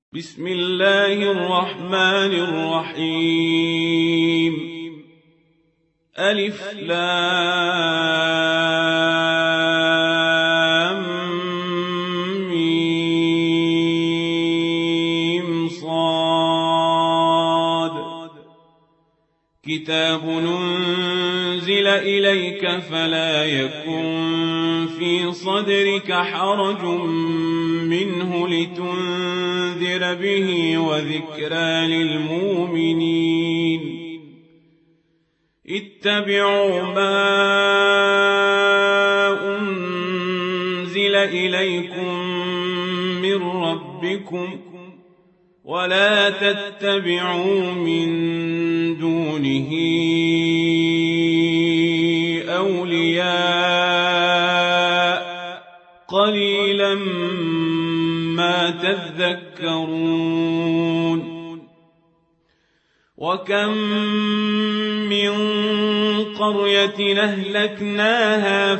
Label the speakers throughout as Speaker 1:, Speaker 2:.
Speaker 1: بسم الله الرحمن الرحيم ألف لام ميم صاد كتاب أنزل إليك فلا يكن في صدرك حرج منه لتنذر به وذكرى للمؤمنين اتبعوا ما أنزل إليكم من ربكم ولا تتبعوا من دونه أولياء قليلا ما تذكرون وكم من قرية أهلكناها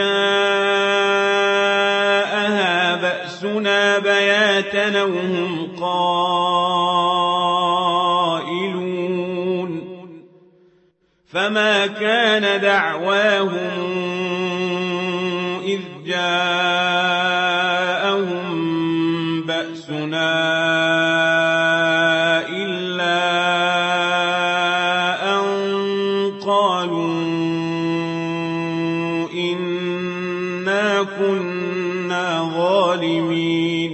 Speaker 1: فجاءها بأسنا بياتا وهم قائلون فما كان دعواهم إذ جاءهم بأسنا إلا أن قالوا إنا كنا ظالمين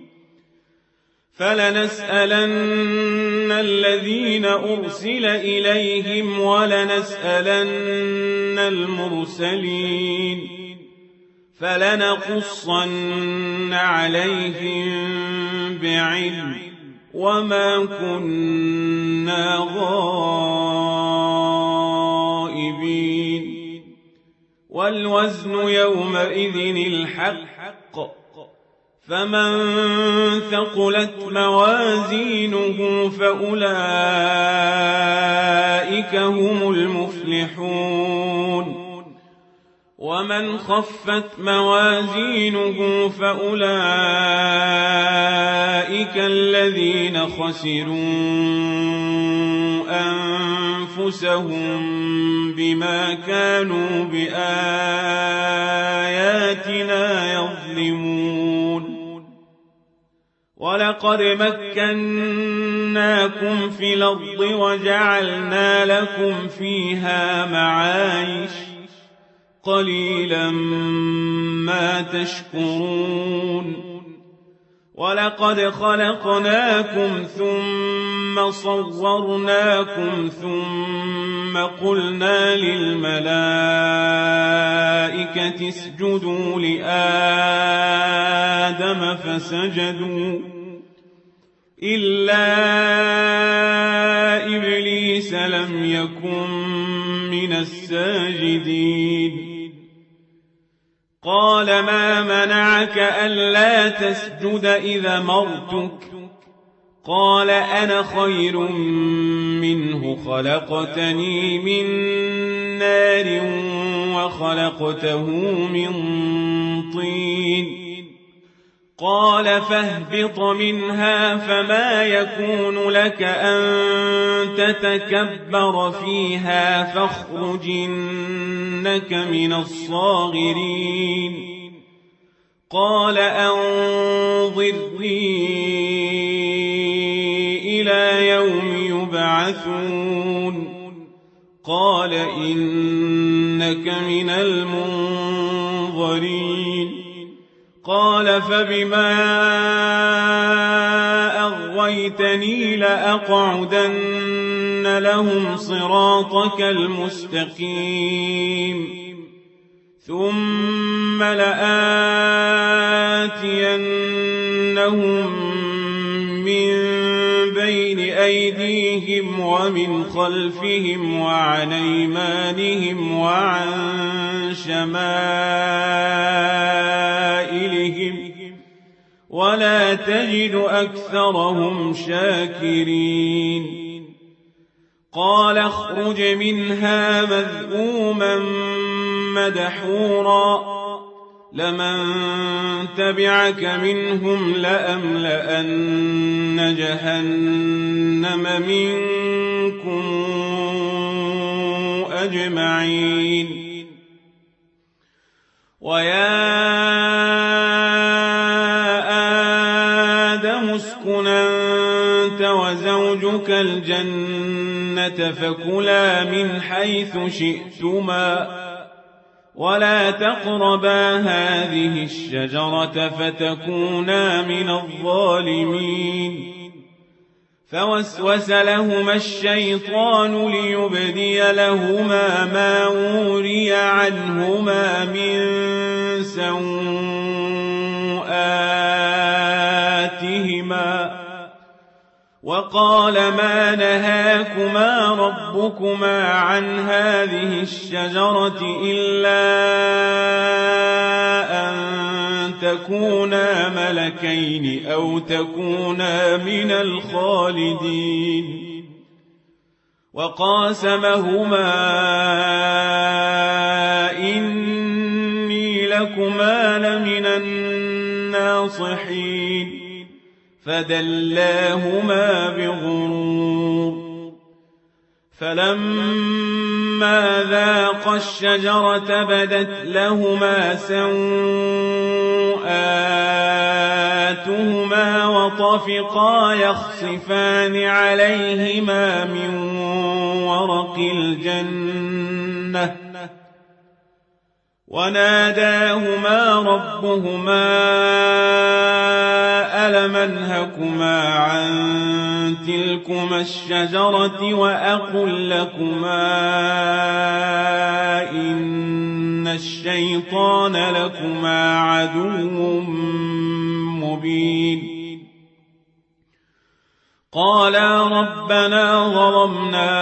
Speaker 1: فلنسألن الذين أرسل إليهم ولنسألن المرسلين فلنقصن عليهم بعلم وما كنا غائبين والوزن يومئذ الحق فمن ثقلت موازينه فأولئك هم المفلحون ومن خفت موازينه فأولئك الذين خسروا أنفسهم بما كانوا بآياتنا يظلمون ولقد مكناكم في الأرض وجعلنا لكم فيها معايش قليلا ما تشكرون ولقد خلقناكم ثم صورناكم ثم قلنا للملائكة اسجدوا لآدم فسجدوا إلا إبليس لم يكن من الساجدين قال ما منعك ألا تسجد إذا مرتك قال أنا خير منه خلقتني من نار وخلقته من طين قال فاهبط منها فما يكون لك أن تتكبر فيها فاخرج إنك من الصاغرين قال أنظرني إلى يوم يبعثون قال إنك من المنظرين قال فبما أغويتني لأقعدن لهم صراطك المستقيم ثم لآتينهم من بين أيديهم ومن خلفهم وعن أيمانهم وعن شمائلهم ولا تجد أكثرهم شاكرين قال اخرج منها مذءوما مدحورا لمن تبعك منهم لأملأن جهنم منكم أجمعين ويا آدم اسكن أنت وزوجك الجنة فكلا من حيث شئتما ولا تقربا هذه الشجرة فتكونا من الظالمين فوسوس لهما الشيطان ليبدي لهما ما وري عنهما من سوآتهما وقال ما نهاكما ربكما عن هذه الشجرة إلا أن تكونا ملكين أو تكونا من الخالدين وقاسمهما إني لكما لمن الناصحين فدلاهما بغرور فلما ذاقا الشجرة بدت لهما سوآتهما وطفقا يخصفان عليهما من ورق الجنة وناداهما ربهما ألم أنهكما عن تلكما الشجرة وأقل لكما إن الشيطان لكما عدو مبين قالا ربنا ظلمنا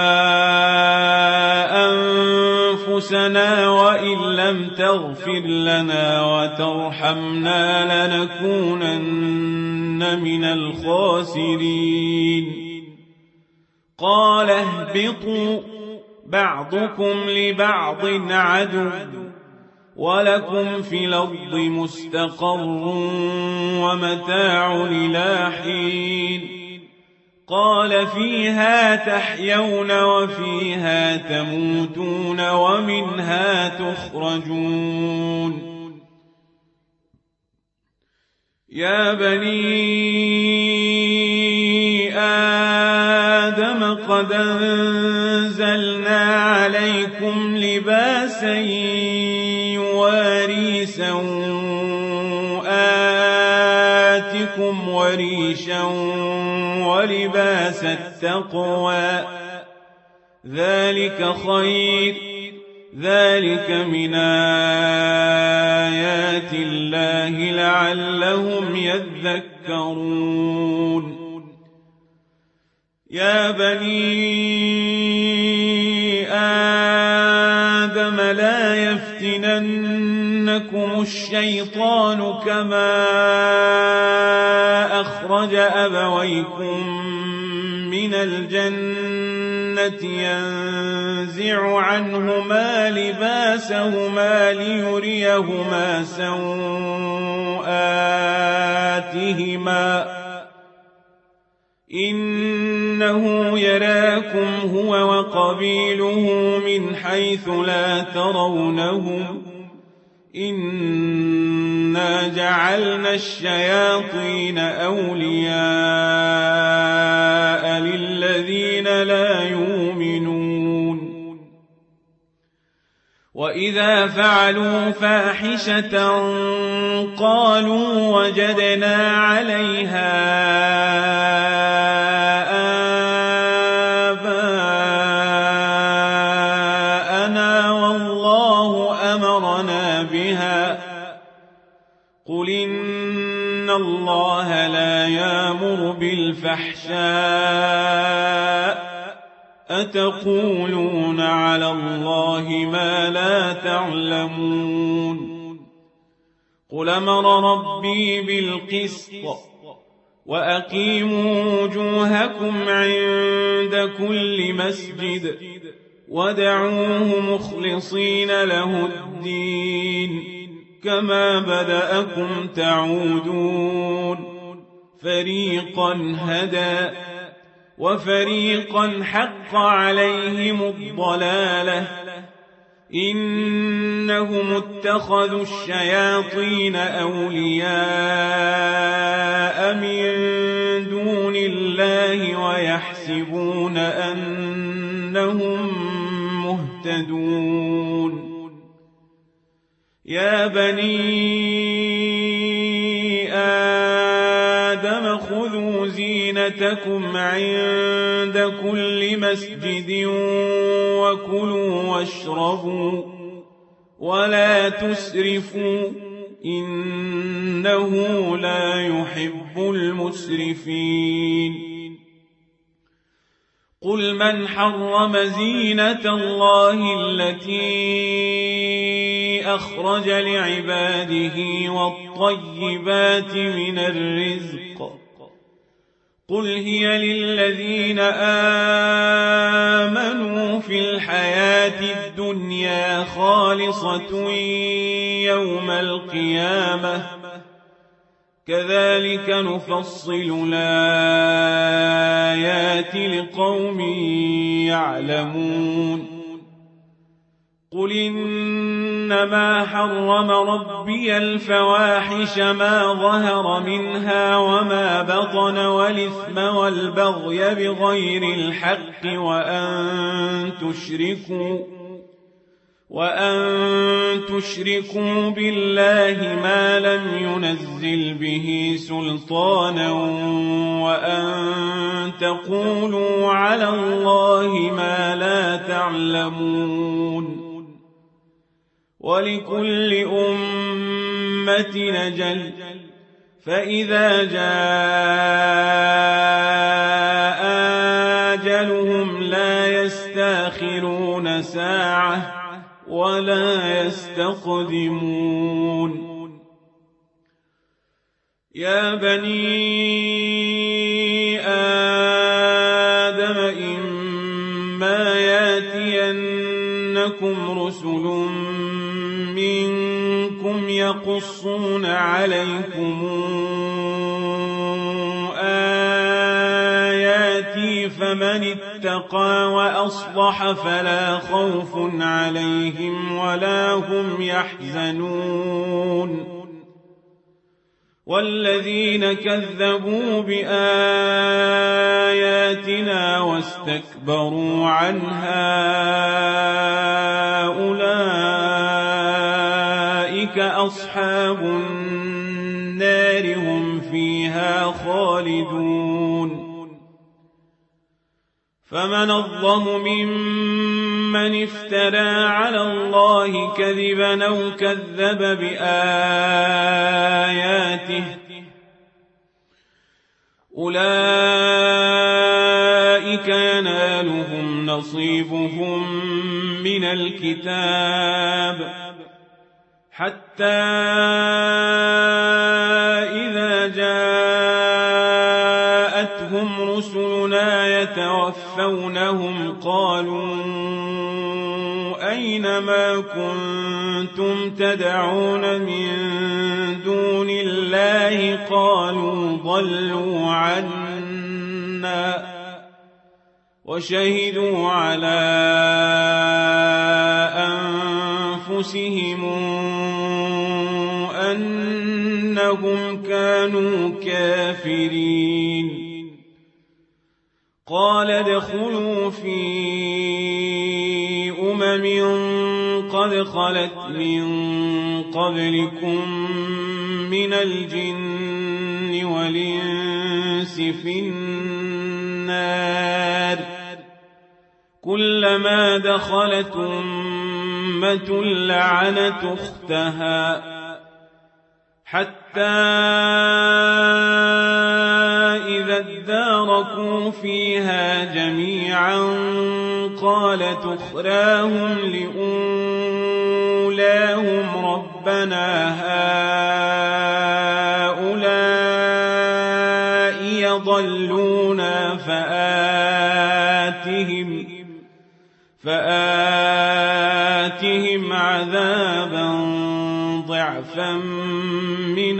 Speaker 1: أنفسنا وإن لم تغفر لنا وترحمنا لنكونن من الخاسرين قال اهبطوا بعضكم لبعض عدو ولكم في الأرض مستقر ومتاع إلى حين قال فيها تحيون وفيها تموتون ومنها تخرجون يا بني آدم قد أنزلنا عليكم لباسا يواري سوآتكم وريشا ولباس التقوى ذلك خير ذلك من آيات الله لعلهم يذكرون يا بني آدم لا يفتننكم الشيطان كما أخرج أبويكم من الجنة ينزع عنهما لباسهما ليريهما سوآتهما إنه يراكم هو وقبيله من حيث لا ترونهم إنا جعلنا الشياطين أولياء للذين لا يؤمنون وإذا فعلوا فاحشة قالوا وجدنا عليها آباءنا والله أمرنا بها قل إن الله لا يأمر بالفحشاء أتقولون على الله ما لا تعلمون قل أمر ربي بالقسط وأقيموا وجوهكم عند كل مسجد ودعوه مخلصين له الدين كما بدأكم تعودون فريقا هدى وفريقا حق عليهم الضلالة إنهم اتخذوا الشياطين أولياء من دون الله ويحسبون أنهم مهتدون يا بني آدم خذوا زينتكم عند كل مسجد وكلوا واشربوا ولا تسرفوا إنه لا يحب المسرفين قل من حرم زينة الله التي أخرج لعباده والطيبات من الرزق قل هي للذين آمنوا في الحياة الدنيا خالصة يوم القيامة كذلك نفصل الآيات لقوم يعلمون قل إنما حرم ربي الفواحش ما ظهر منها وما بطن والإثم والبغي بغير الحق وأن تشركوا بالله ما لم ينزل به سلطانا وأن تقولوا على الله ما لا تعلمون ولكل أمة أجل فإذا جاء أجلهم لا يستأخرون ساعة ولا يستقدمون يا بني آدم إما يأتينكم رسل منكم يقصون عليكم آياتي فمن اتقى وأصلح فلا خوف عليهم ولا هم يحزنون والذين كذبوا بآياتنا واستكبروا عنها أولئك أصحاب النار هم فيها خالدون فمن الظلم ممن افترى على الله كذبا أو كذب بآياته أولئك ينالهم نصيبهم من الكتاب حتى إذا جاءتهم رسلنا يتوفونهم قالوا أين ما كنتم تدعون من دون الله قالوا ضلوا عنا وشهدوا على أنفسهم أنهم كانوا كافرين قال ادخلوا في قد خلت من قبلكم من الجن والإنس في النار كلما دخلت أمة لعنت أختها حتى إذا اداركوا فيها جميعا قالت أخراهم لأولاهم ربنا هؤلاء يضلونا فآتهم عذابا ضعفا من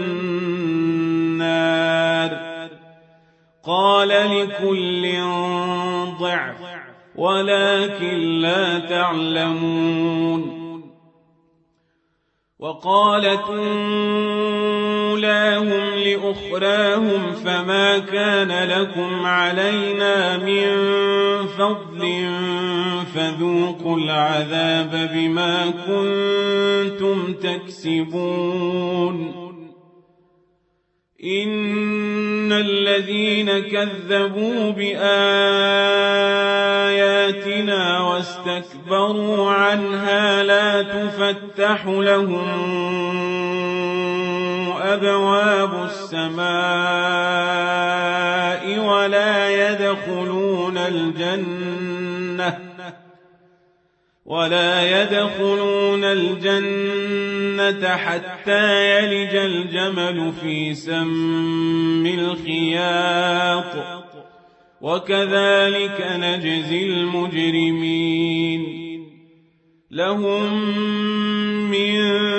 Speaker 1: النار. قال لكل ضعف ولكن لا تعلمون. وقالت أولاهم لأخراهم فما كان لكم علينا من فضل فذوقوا العذاب بما كنتم تكسبون. إن الذين كذبوا بآياتنا واستكبروا عنها لا تفتح لهم أبواب السماء ولا يدخلون الجنة حتى يلج الجمل في سم الخياط وكذلك نجزي المجرمين. لهم من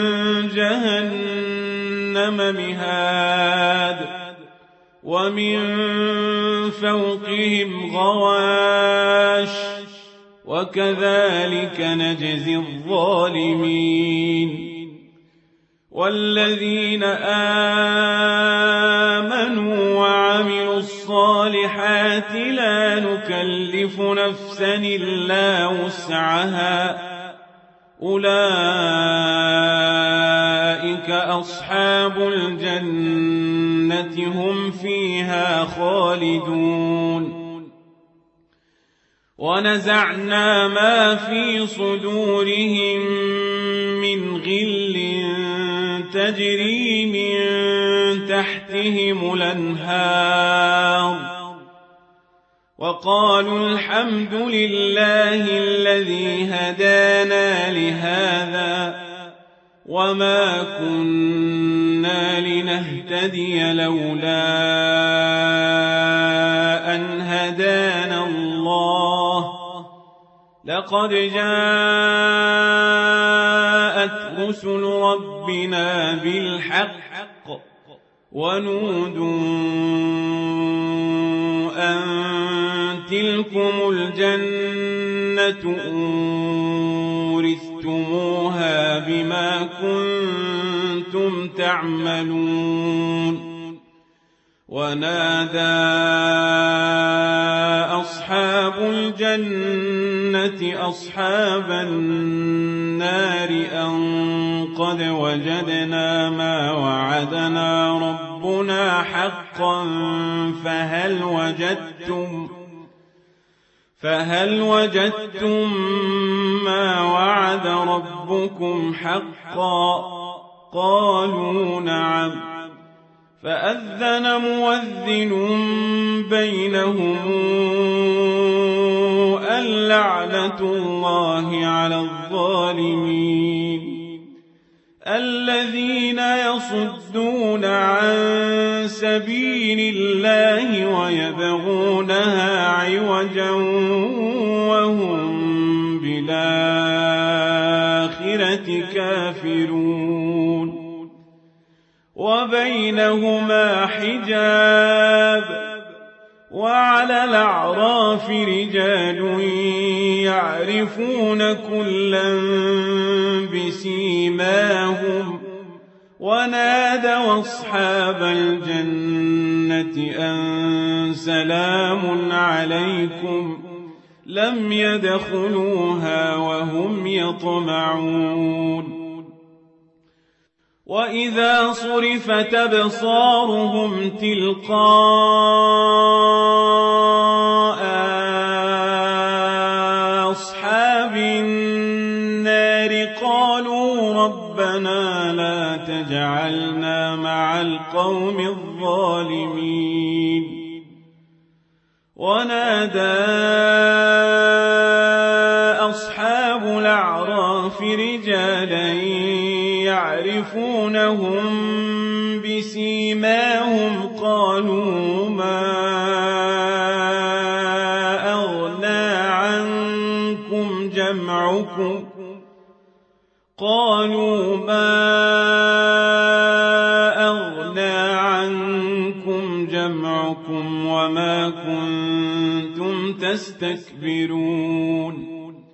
Speaker 1: جهنم مهاد ومن فوقهم غواش وكذلك نجزي الظالمين. والذين آمنوا وعملوا الصالحات لا نكلف نفسا إلا وسعها أولئك أصحاب الجنة هم فيها خالدون. ونزعنا ما في صدورهم من غل تجري من تحتهم الأنهار وقالوا الحمد لله الذي هدانا لهذا وما كنا لنهتدي لولا أن هدانا الله لقد جاءت رسل ربنا بالحق ونودوا أن تلكم الجنة أورثتموها بما كنتم تعملون. ونادى أصحاب الجنة أصحاب النار أن قد وجدنا ما وعدنا ربنا حقا فهل وجدتم ما وعد ربكم حقا؟ قالوا نعم. فأذن مؤذن بينهم اللعنة الله على الظالمين الذين يصدون عن سبيل الله ويبغونها عوجا وهم بالآخرة كافرون. وبينهما حجاب وعلى الأعراف رجال يعرفون كلا بسيماهم ونادوا أصحاب الجنة أن سلام عليكم لم يدخلوها وهم يطمعون. وإذا صرفت أبصارهم تلقاء أصحاب النار قالوا ربنا لا تجعلنا مع القوم الظالمين. ونادى أصحاب الأعراف رجالا يعرفونهم بسيماهم قالوا ما أغنى عنكم جمعكم قالوا ما أراكم وما كنتم تستكبرون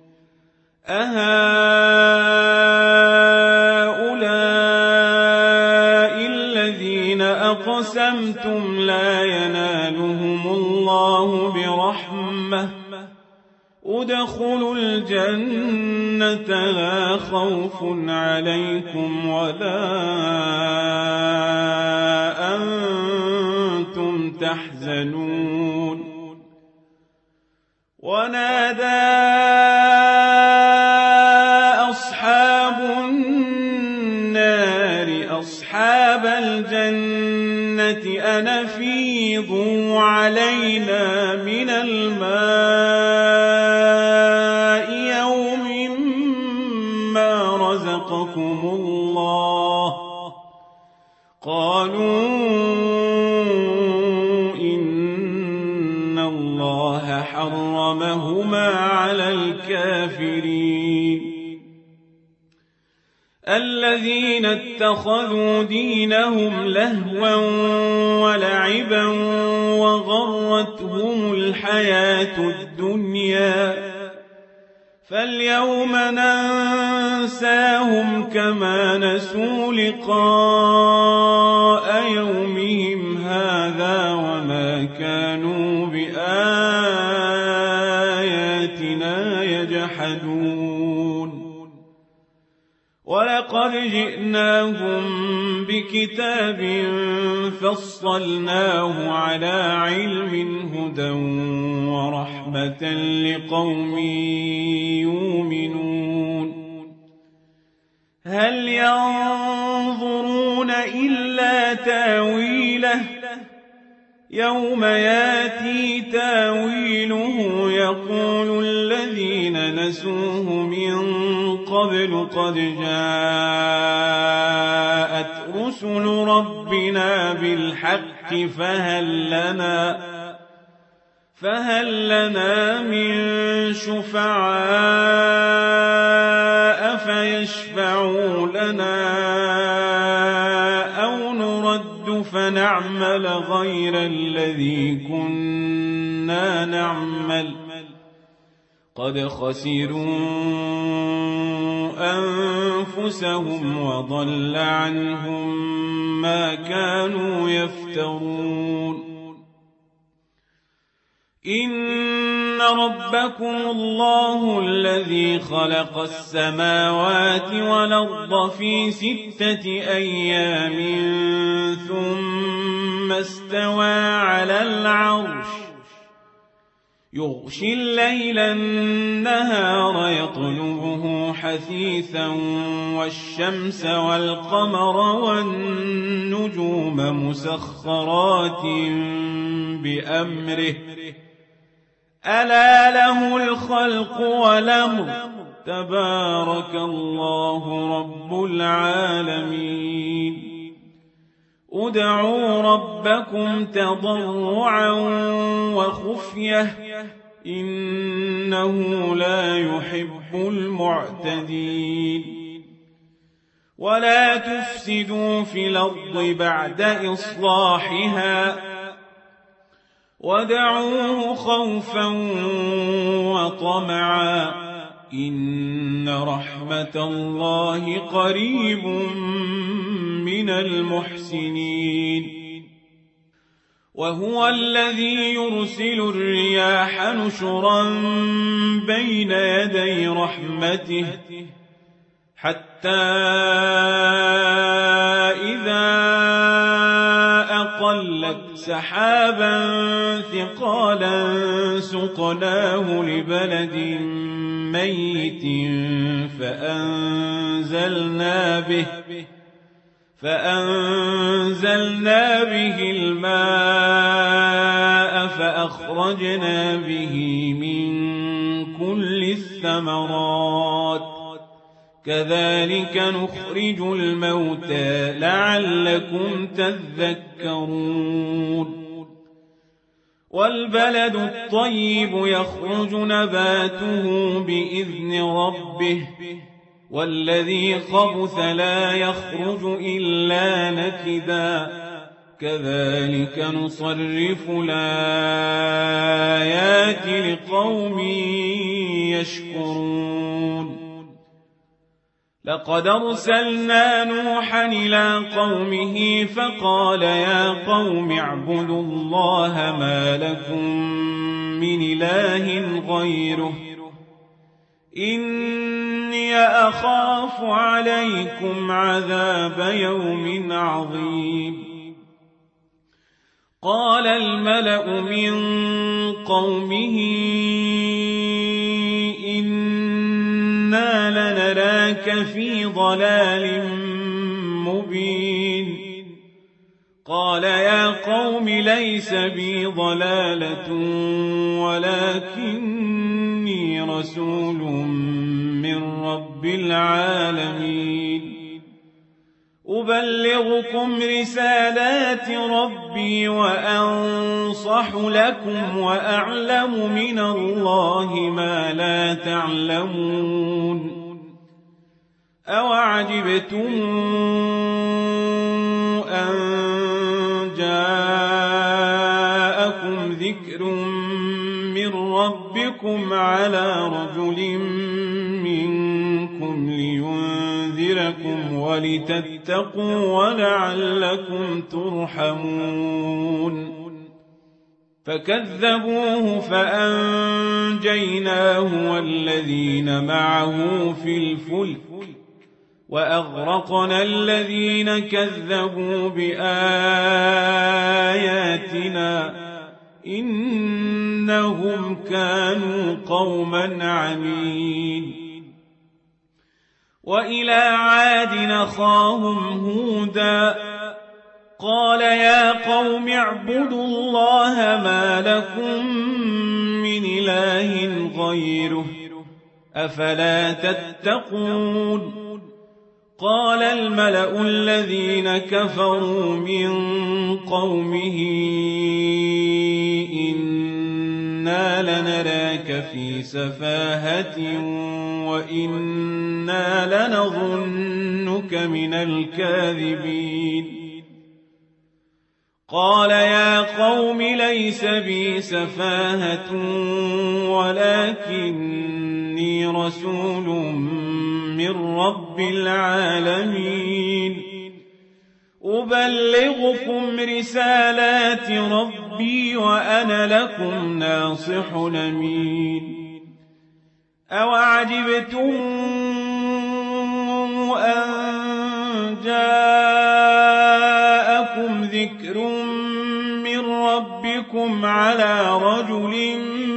Speaker 1: أهؤلاء الذين أقسمتم لا ينالهم الله برحمة ادخلوا الجنة لا خوف عليكم ولا أنتم تحزنون ونادى أصحاب النار أصحاب الجنة أن أفيضوا علينا من الماء يوم ما رزقكم الله قالوا إن الله حرمهما على الكافرين الذين اتخذوا دينهم لهوا ولعبا وغرتهم الحياة الدنيا فاليوم ننساهم كما نسوا لقاء يومهم هذا وما كانوا بآياتنا يجحدون ولقد جئناهم بكتاب فصلناه على علم هدى ورحمة لقوم يؤمنون هل ينظرون إلا تاويله يوم ياتي تاويله يقول الذين نسوه من قبل قد جاءت رسل ربنا بالحق فهل لنا من شفعاء فيشفعوا لنا أو نرد فنعمل غير الذي كنا نعمل قد خسروا أنفسهم وضل عنهم ما كانوا يفترون إن ربكم الله الذي خلق السماوات والأرض في 6 أيام ثم استوى على العرش يغشي الليل النهار يطلبه حثيثا والشمس والقمر والنجوم مسخرات بأمره ألا له الخلق والأمر تبارك الله رب العالمين ادعوا ربكم تضرعا وخفية إنه لا يحب المعتدين ولا تفسدوا في الأرض بعد إصلاحها ودعوه خوفا وطمعا إن رحمة الله قريب من المحسنين وهو الذي يرسل الرياح نشرا بين يدي رحمته حتى إذا أقلت سحابا ثقالا سقناه لبلد ميت فأنزلنا به الماء فأخرجنا به من كل الثمرات كذلك نخرج الموتى لعلكم تذكرون والبلد الطيب يخرج نباته بإذن ربه والذي خبث لا يخرج إلا نكدا كذلك نصرف الآيات لقوم يشكرون لقد أرسلنا نوحا إلى قومه فقال يا قوم اعبدوا الله ما لكم من إله غيره إني أخاف عليكم عذاب يوم عظيم قال الملأ من قومه إنا لنراك في ضلال مبين قال يا قوم ليس بي ضلالة ولكني رسول من رب العالمين أبلغكم رسالات ربي وأنصح لكم وأعلم من الله ما لا تعلمون أوعجبتم أن جاءكم ذكر من ربكم على رجل منكم لينذركم ولتتقوا ولعلكم ترحمون فكذبوه فأنجيناه والذين معه في الفلك وأغرقنا الذين كذبوا بآياتنا إنهم كانوا قوما عمين وإلى عاد أخاهم هودا قال يا قوم اعبدوا الله ما لكم من إله غيره أفلا تتقون قال الملأ الذين كفروا من قومه إنا لنراك في سفاهة وإنا لنظنك من الكاذبين قال يا قوم ليس بي سفاهة ولكني رسول من رب العالمين أبلغكم رسالات ربي وأنا لكم ناصح أمين أوعجبتم أن جاءكم ذكر من ربكم على رجل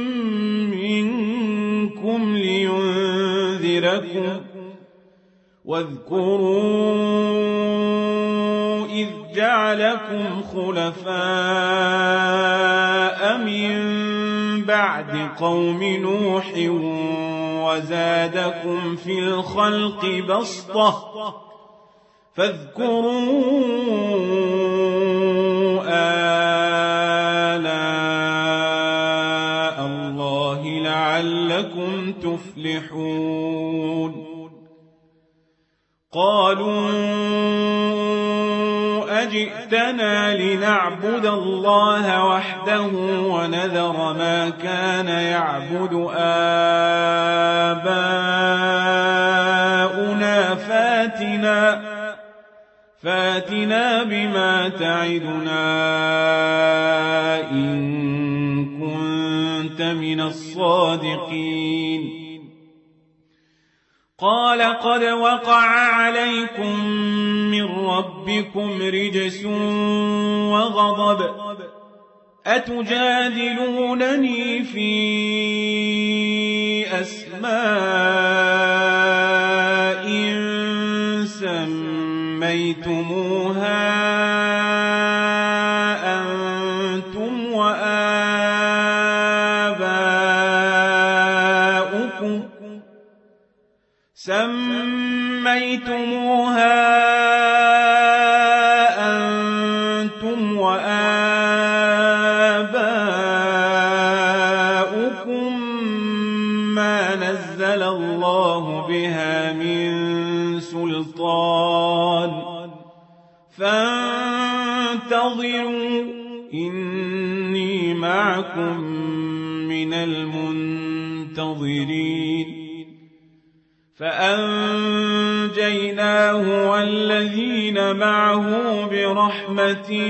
Speaker 1: منكم لينذركم واذكروا إذ جعلكم خلفاء من بعد قوم نوح وزادكم في الخلق بسطة فاذكروا آلاء الله لعلكم تفلحون قالوا أجئتنا لنعبد الله وحده ونذر ما كان يعبد آباؤنا فاتنا بما تعدنا إن كنت من الصادقين قال قد وقع عليكم من ربكم رجس وغضب أتجادلونني في أسماء سميتموها أنتم وآباؤكم ما نزل الله بها من سلطان فانتصروا فانتظروا إني معكم من المنتظرين فأنجيناه والذين معه برحمة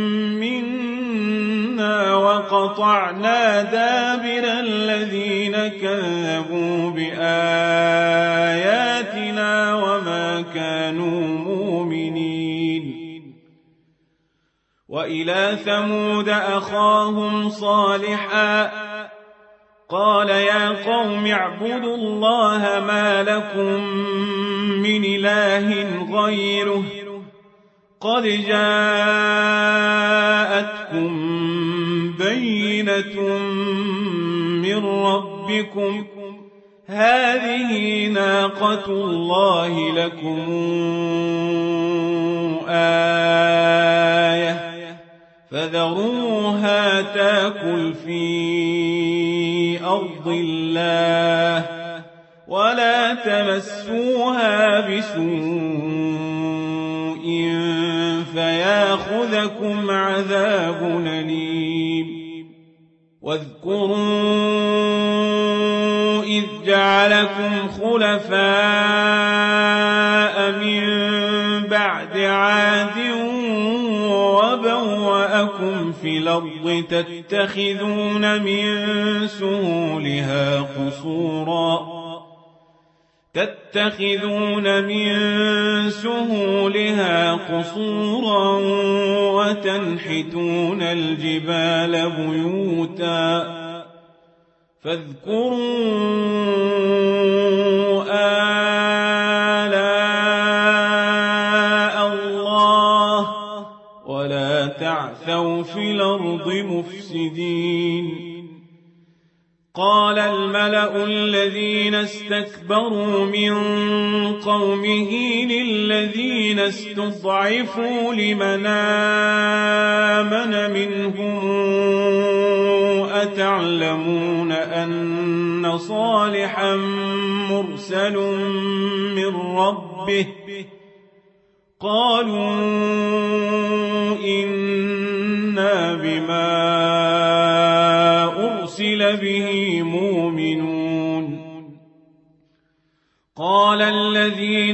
Speaker 1: منا وقطعنا دابر الذين كذبوا بآياتنا وما كانوا مؤمنين وإلى ثمود أخاهم صالحا قال يا قوم اعبدوا الله ما لكم من إله غيره قد جاءتكم بينة من ربكم هذه ناقة الله لكم آية فذروها تاكل في أرض الله ولا تمسوها بسوء فياخذكم عذاب أليم واذكروا إذ جعلكم خلفاء من بعد عاد وبوأكم في الأرض تتخذون من سهولها قصورا وتنحتون الجبال بيوتا فاذكروا آلاء الله ولا تعثوا في الأرض مفسدين قال الملأ الذين استكبروا من قومه للذين استضعفوا لمن آمن منهم أتعلمون أن صالحا مرسل من ربه قالوا إنا بما أرسل به مؤمنون قال الذين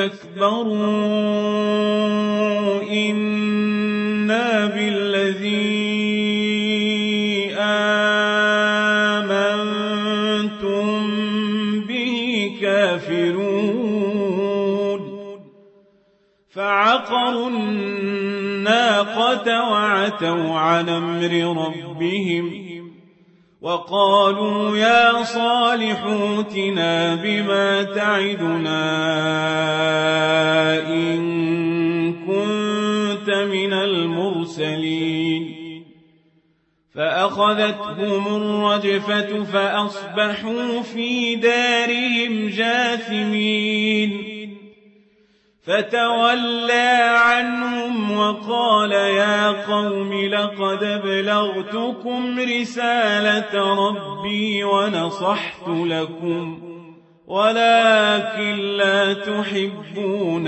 Speaker 1: استكبروا إنا بالذي آمنتم به كافرون فعقروا الناقة وعتوا عن أمر ربهم وقالوا يا صالح ائتنا بما تعدنا إن كنت من المرسلين فأخذتهم الرجفة فأصبحوا في دارهم جاثمين فتولى عنهم وقال يا قوم لقد أبلغتكم رسالة ربي ونصحت لكم ولكن لا تحبون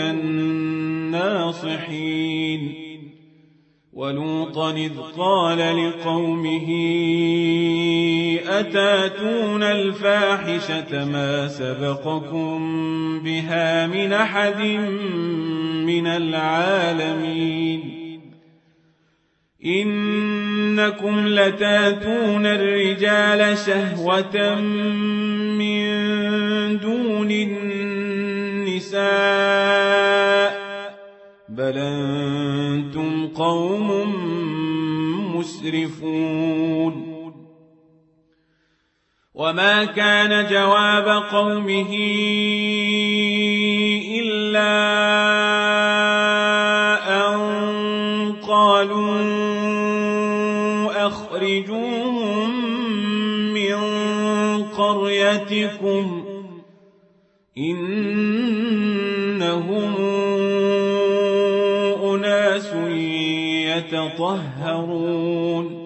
Speaker 1: الناصحين ولوطا إذ قال لقومه أتاتون الفاحشة ما سبقكم بها من أحد من العالمين إنكم لتاتون الرجال شهوة من دون النساء بل أنتم قوم مسرفون وما كان جواب قومه إلا أن قالوا أخرجوهم من قريتكم إنهم أناس يتطهرون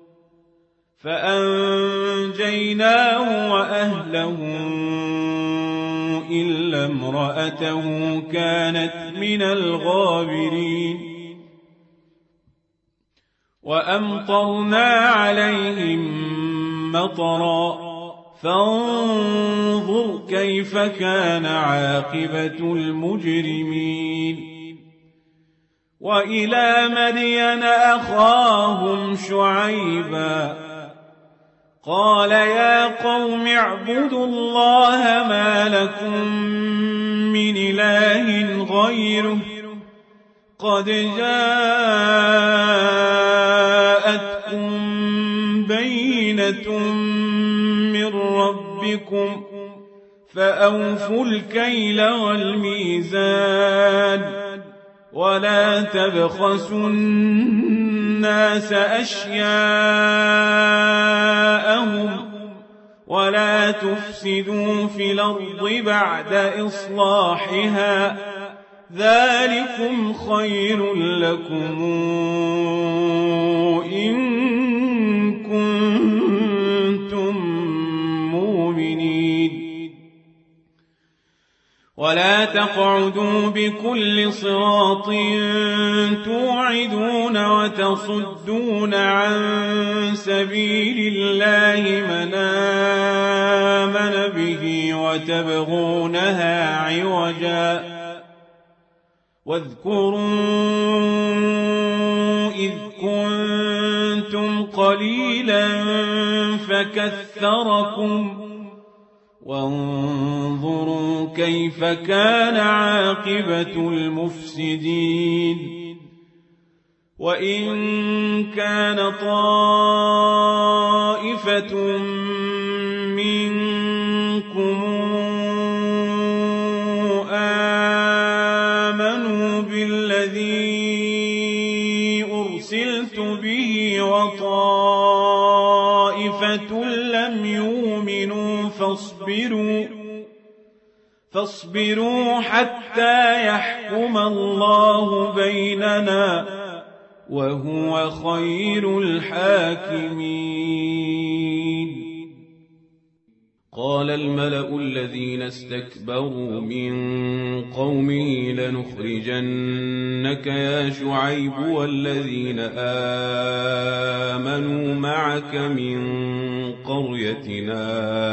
Speaker 1: فأنجيناه وأهله إلا امرأته كانت من الغابرين وأمطرنا عليهم مطرا فانظر كيف كان عاقبة المجرمين وإلى مدين أخاهم شعيبا قال يا قوم اعبدوا الله ما لكم من إله غيره قد جاءتكم بينة من ربكم فأوفوا الكيل والميزان ولا تبخسوا الناس أشياءهم ولا تفسدوا في الأرض بعد إصلاحها ذلكم خير لكم إن كنتم مؤمنين ولا تقعدوا بكل صراط توعدون وتصدون عن سبيل الله من آمن به وتبغونها عوجا واذكروا إذ كنتم قليلا فكثركم وانظروا كيف كان عاقبة المفسدين وإن كان طائفة منكم آمنوا بالذي أرسلت به وطائفة لم يؤمنوا فاصبروا حتى يحكم الله بيننا وهو خير الحاكمين قال الملأ الذين استكبروا من قومه لنخرجنك يا شعيب والذين آمنوا معك من قريتنا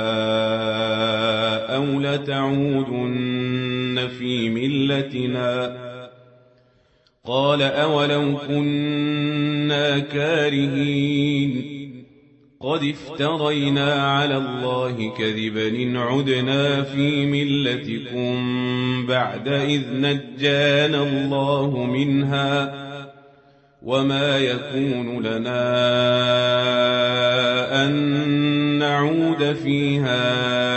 Speaker 1: أو لتعودن في ملتنا قال أولو كنا كارهين قد افترينا على الله كذبا إن عدنا في ملتكم بعد إذ نجانا الله منها وما يكون لنا أن نعود فيها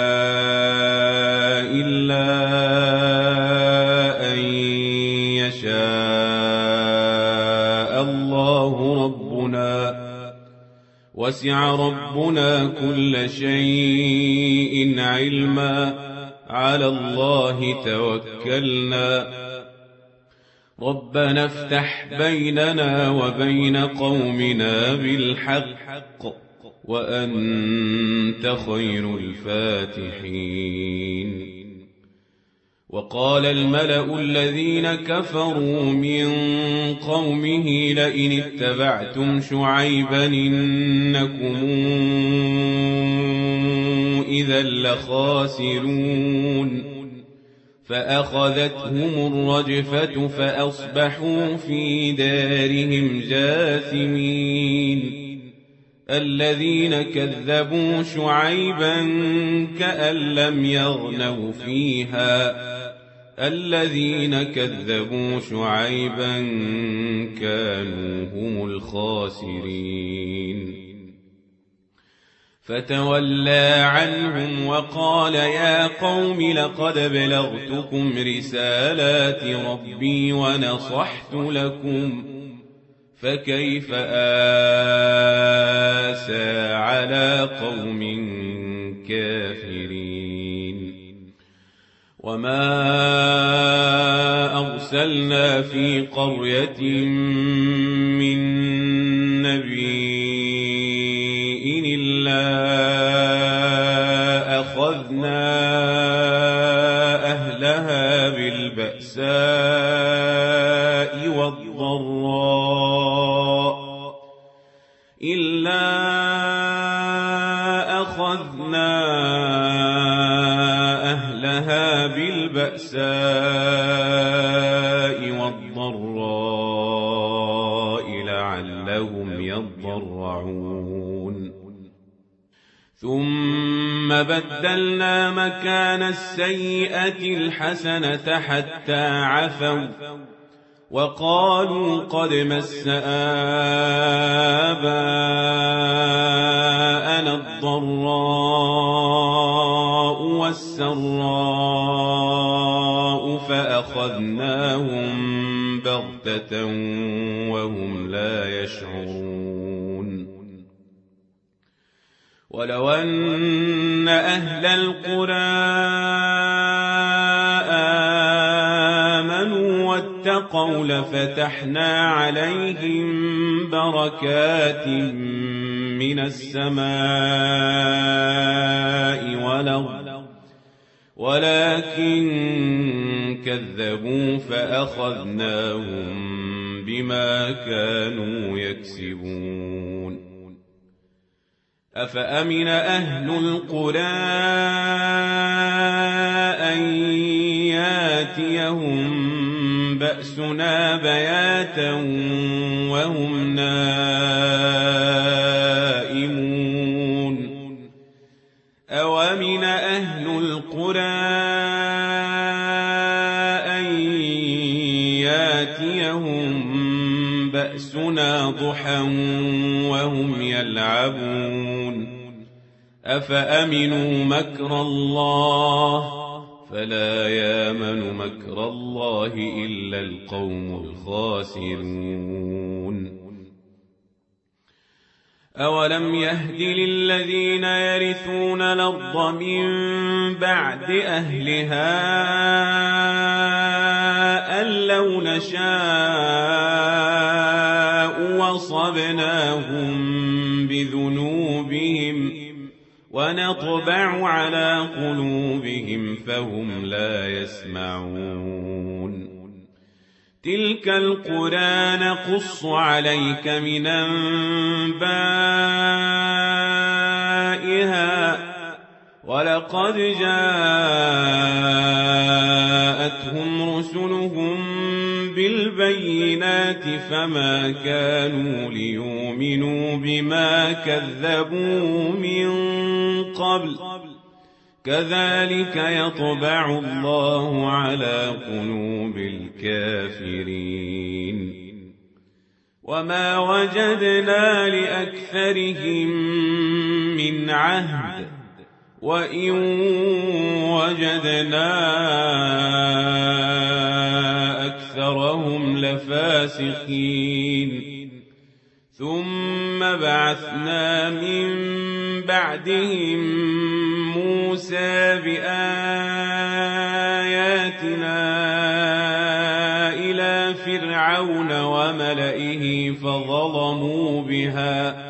Speaker 1: إلا أن يشاء الله ربنا وسع ربنا كل شيء علما على الله توكلنا ربنا افتح بيننا وبين قومنا بالحق وأنت خير الفاتحين وقال الملأ الذين كفروا من قومه لئن اتبعتم شعيبا إنكم إذا لخاسرون فأخذتهم الرجفة فأصبحوا في دارهم جاثمين الذين كذبوا شعيبا كأن لم يغنوا فيها الذين كذبوا شعيبا كانوا هم الخاسرين فتولى عنهم وقال يا قوم لقد بلغتكم رسالات ربي ونصحت لكم فكيف آسى على قوم كافرين وما أرسلنا في قرية من نبي إلا أخذنا أهلها بالبأساء والضراء فأخذنا أهلها بالبأساء والضراء لعلهم يضرعون ثم بدلنا مكان السيئة الحسنة حتى عفوا وقالوا قد مس آباءنا الضراء والسراء فأخذناهم بغتة وهم لا يشعرون ولو أن أهل القرى آمنوا واتقوا لفتحنا عليهم بركات من السماء والأرض ولكن كذبوا فأخذناهم بما كانوا يكسبون أفأمن أهل القرى أن ياتيهم بأسنا بياتا وهم نائمون أومن أهل القرى أن ياتيهم بأسنا ضحى وهم يلعبون أفأمنوا مكر الله فلا يامن مكر الله إلا القوم الخاسرون أولم يهد للذين يرثون الأرض من بعد أهلها أن لو نشاء وصبناهم بذنوبهم ونطبع على قلوبهم فهم لا يسمعون تلك القرى نقص عليك من أنبائها ولقد جاءتهم رسلهم بالبينات فما كانوا ليؤمنوا بما كذبوا من قبل كذلك يطبع الله على قلوب الكافرين وما وجدنا لأكثرهم من عهد وإن وجدنا أكثرهم لفاسقين ثم بعثنا من بعدهم موسى بآياتنا إلى فرعون وملئه فظلموا بها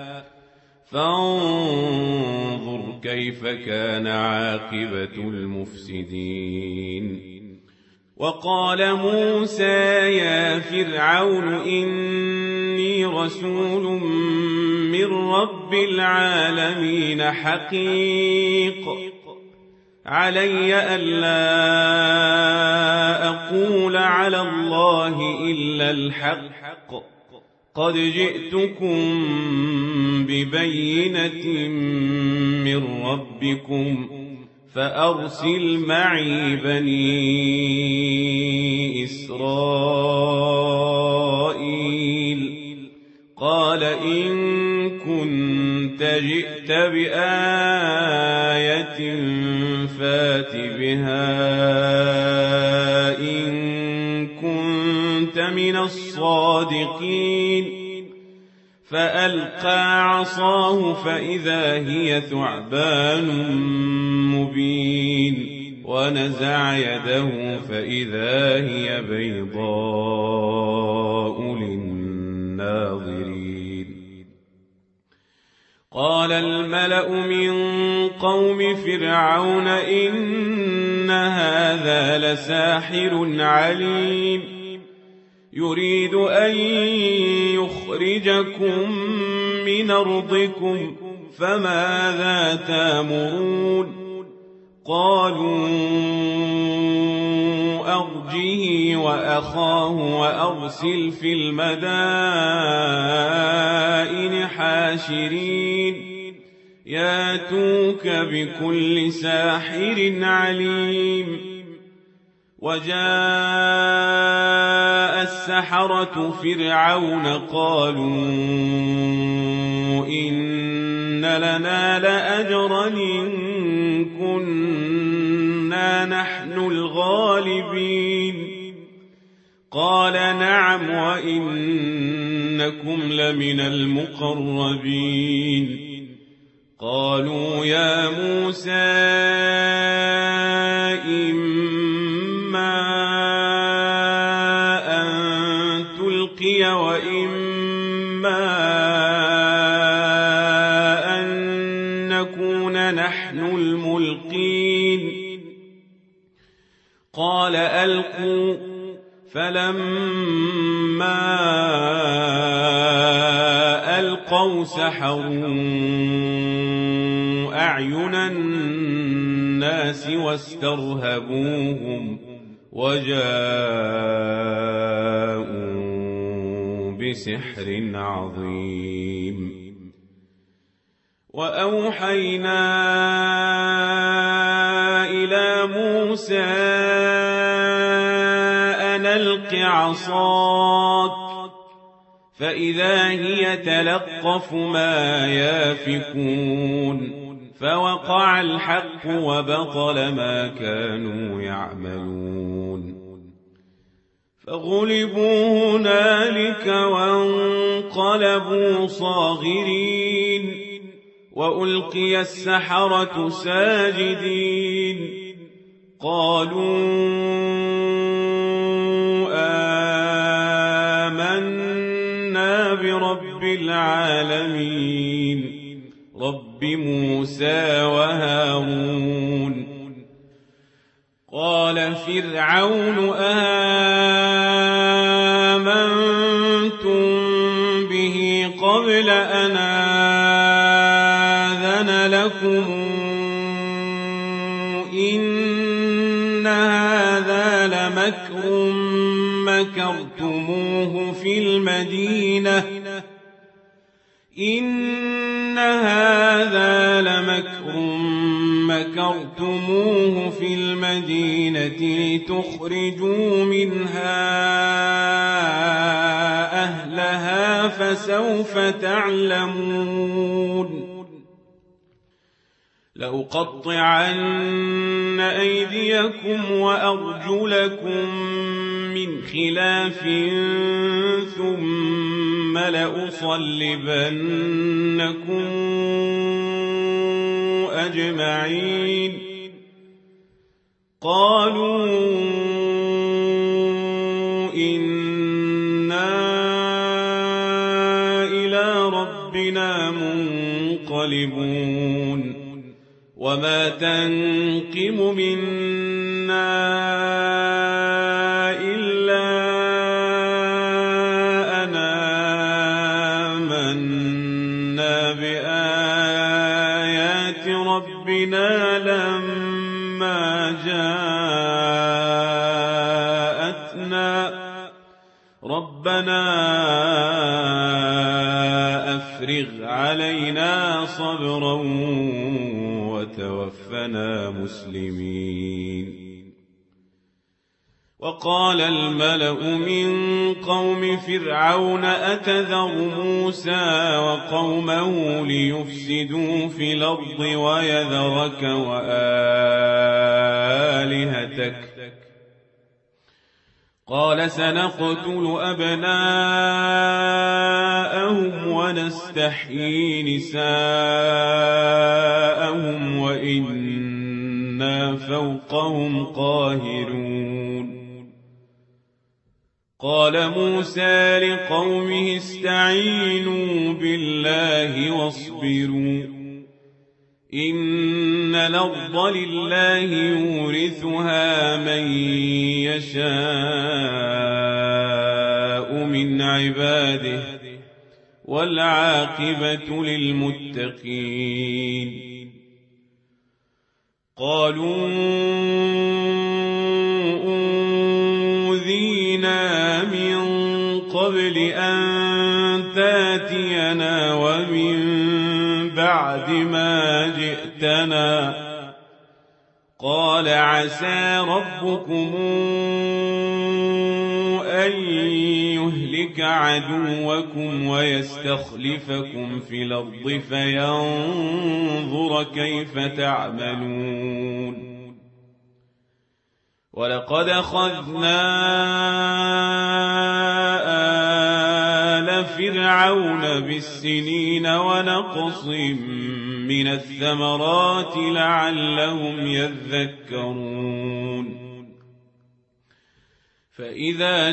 Speaker 1: فانظر كيف كان عاقبة المفسدين وقال موسى يا فرعون إني رسول من رب العالمين حقيق علي ألا أقول على الله إلا الحق قد جئتكم ببينة من ربكم فأرسل معي بني إسرائيل قال إن كنت جئت بآية فات بها إن كنت من الصادقين فألقى عصاه فإذا هي ثعبان مبين ونزع يده فإذا هي بيضاء للناظرين قال الملأ من قوم فرعون إن هذا لساحر عليم يريد أن يخرجكم من أرضكم فماذا تأمرون قالوا أرجه وأخاه وأرسل في المدائن حاشرين ياتوك بكل ساحر عليم وجاء السحرة فرعون قالوا إن لنا لأجرا إن كنا نحن الغالبين قال نعم وإنكم لمن المقربين قالوا يا موسى إما أن تلقي وإما أن نكون نحن الملقين قال ألقوا فلما ألقوا سحروا أعين الناس واسترهبوهم وجاءوا بسحر عظيم وأوحينا إلى موسى أن ألق عصاك فإذا هي تلقف ما يافكون فوقع الحق وبطل ما كانوا يعملون فغلبوا هنالك وانقلبوا صاغرين وألقي السحرة ساجدين قالوا آمنا برب العالمين رب موسى وهارون قال فرعون آمنتم به قبل أن آذن لكم إن هذا لمكر مكرتموه في المدينة إن هذا لمكر مكرتموه في المدينة لتخرجوا منها أهلها فسوف تعلمون لأقطعن أيديكم وأرجلكم من خلاف ثم لأصلبنكم أجمعين قالوا إنا إلى ربنا منقلبون وما تنقم منا إلا أن آمنا بآيات ربنا لما جاءتنا ربنا أفرغ علينا صبرا وتوفنا مسلمين وقال الملأ من قوم فرعون أتذر موسى وقومه ليفسدوا في الأرض ويذرك وآلهتك قال سنقتل أبناءهم ونستحيي نساءهم وإنا فوقهم قاهرون قال موسى لقومه استعينوا بالله واصبروا إن الأرض لله يورثها من يشاء من عباده والعاقبة للمتقين. قالوا أوذينا من قبل أن تاتينا ومن بعد ما جئتنا. قال عسى ربكم أن يهلك عدوكم ويستخلفكم في الأرض فينظر كيف تعملون. ولقد أخذنا آل فرعون بالسنين ونقص من الثمرات لعلهم يذكرون. فإذا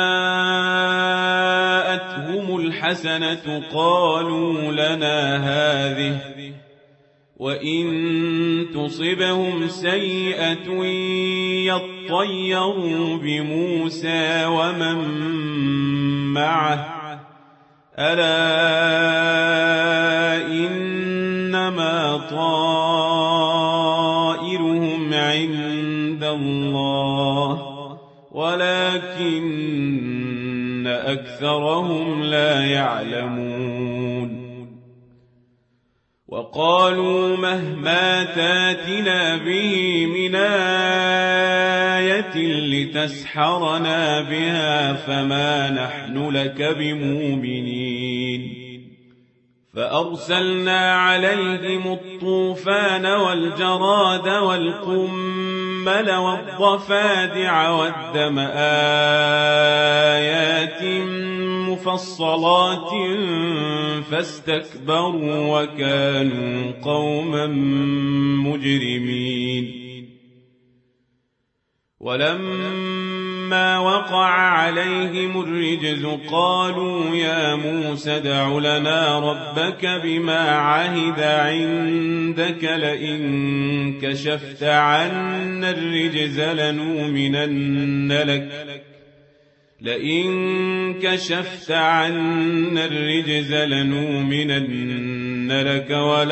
Speaker 1: جاءتهم الحسنة قالوا لنا هذه، وإن تصبهم سيئة يطيروا بموسى ومن معه، ألا إنما طائرهم عند الله ولكن أكثرهم لا يعلمون. وقالوا مهما تاتنا به من آية لتسحرنا بها فما نحن لك بمؤمنين. فأرسلنا عليهم الطوفان والجراد والقمل والضفادع والدم آيات مفصلات فاستكبروا وكانوا قوما مجرمين. ولما وقع عليهم الرجز قالوا يا موسى ادع لنا ربك بما عهد عندك لئن كشفت عنا الرجز لنؤمنن لك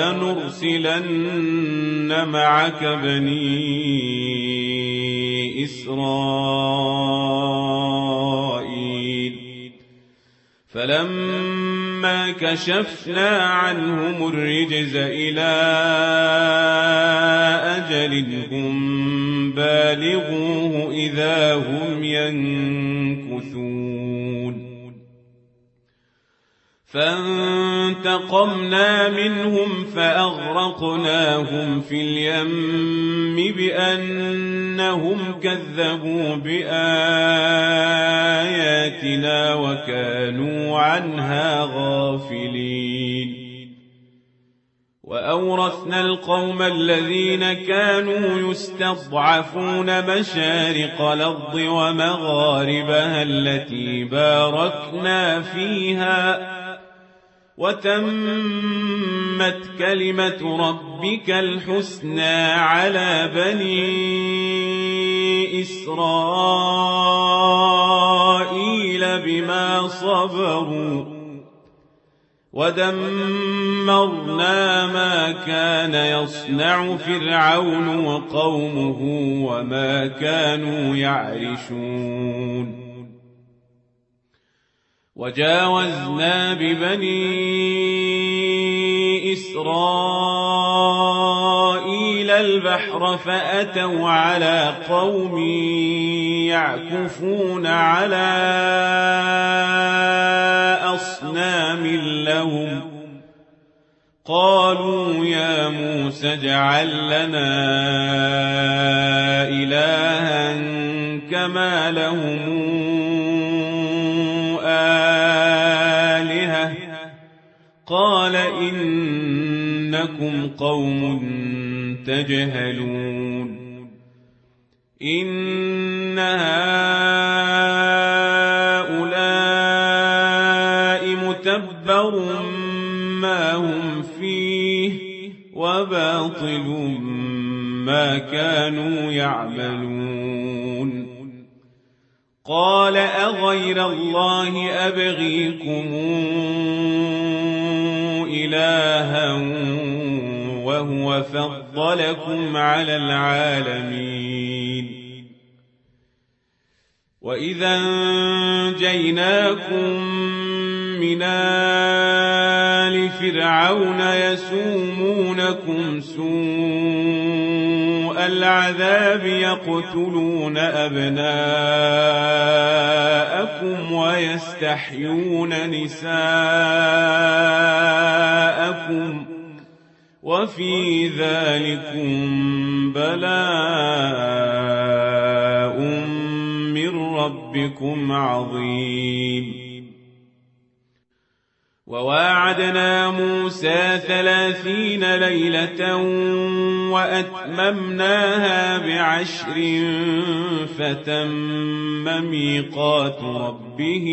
Speaker 1: ولنرسلن معك بني إسرائيل. فلما كشفنا عنهم الرجز إلى أجل هم بالغوه إذا هم ينكثون. فانتقمنا منهم فأغرقناهم في اليم بأنهم كذبوا بآياتنا وكانوا عنها غافلين. وأورثنا القوم الذين كانوا يستضعفون مشارق الأرض ومغاربها التي باركنا فيها وتمت كلمة ربك الحسنى على بني إسرائيل بما صبروا ودمرنا ما كان يصنع فرعون وقومه وما كانوا يعرشون. وجاوزنا ببني إسرائيل البحر فأتوا على قوم يعكفون على أصنام لهم قالوا يا موسى اجعل لنا إلها كما لهم آلهة قال إنكم قوم تجهلون. إن هؤلاء متبر ما هم فيه وباطل ما كانوا يعملون. قال أغير الله أبغيكم إلها وهو فضلكم على العالمين وإذا أنجيناكم من آل فرعون يسومونكم سوء العذاب يقتلون أبناءكم ويستحيون نساءكم وفي ذلكم بلاء من ربكم عظيم وواعدنا موسى 30 ليلة وأتممناها ب10 فتم ميقات ربه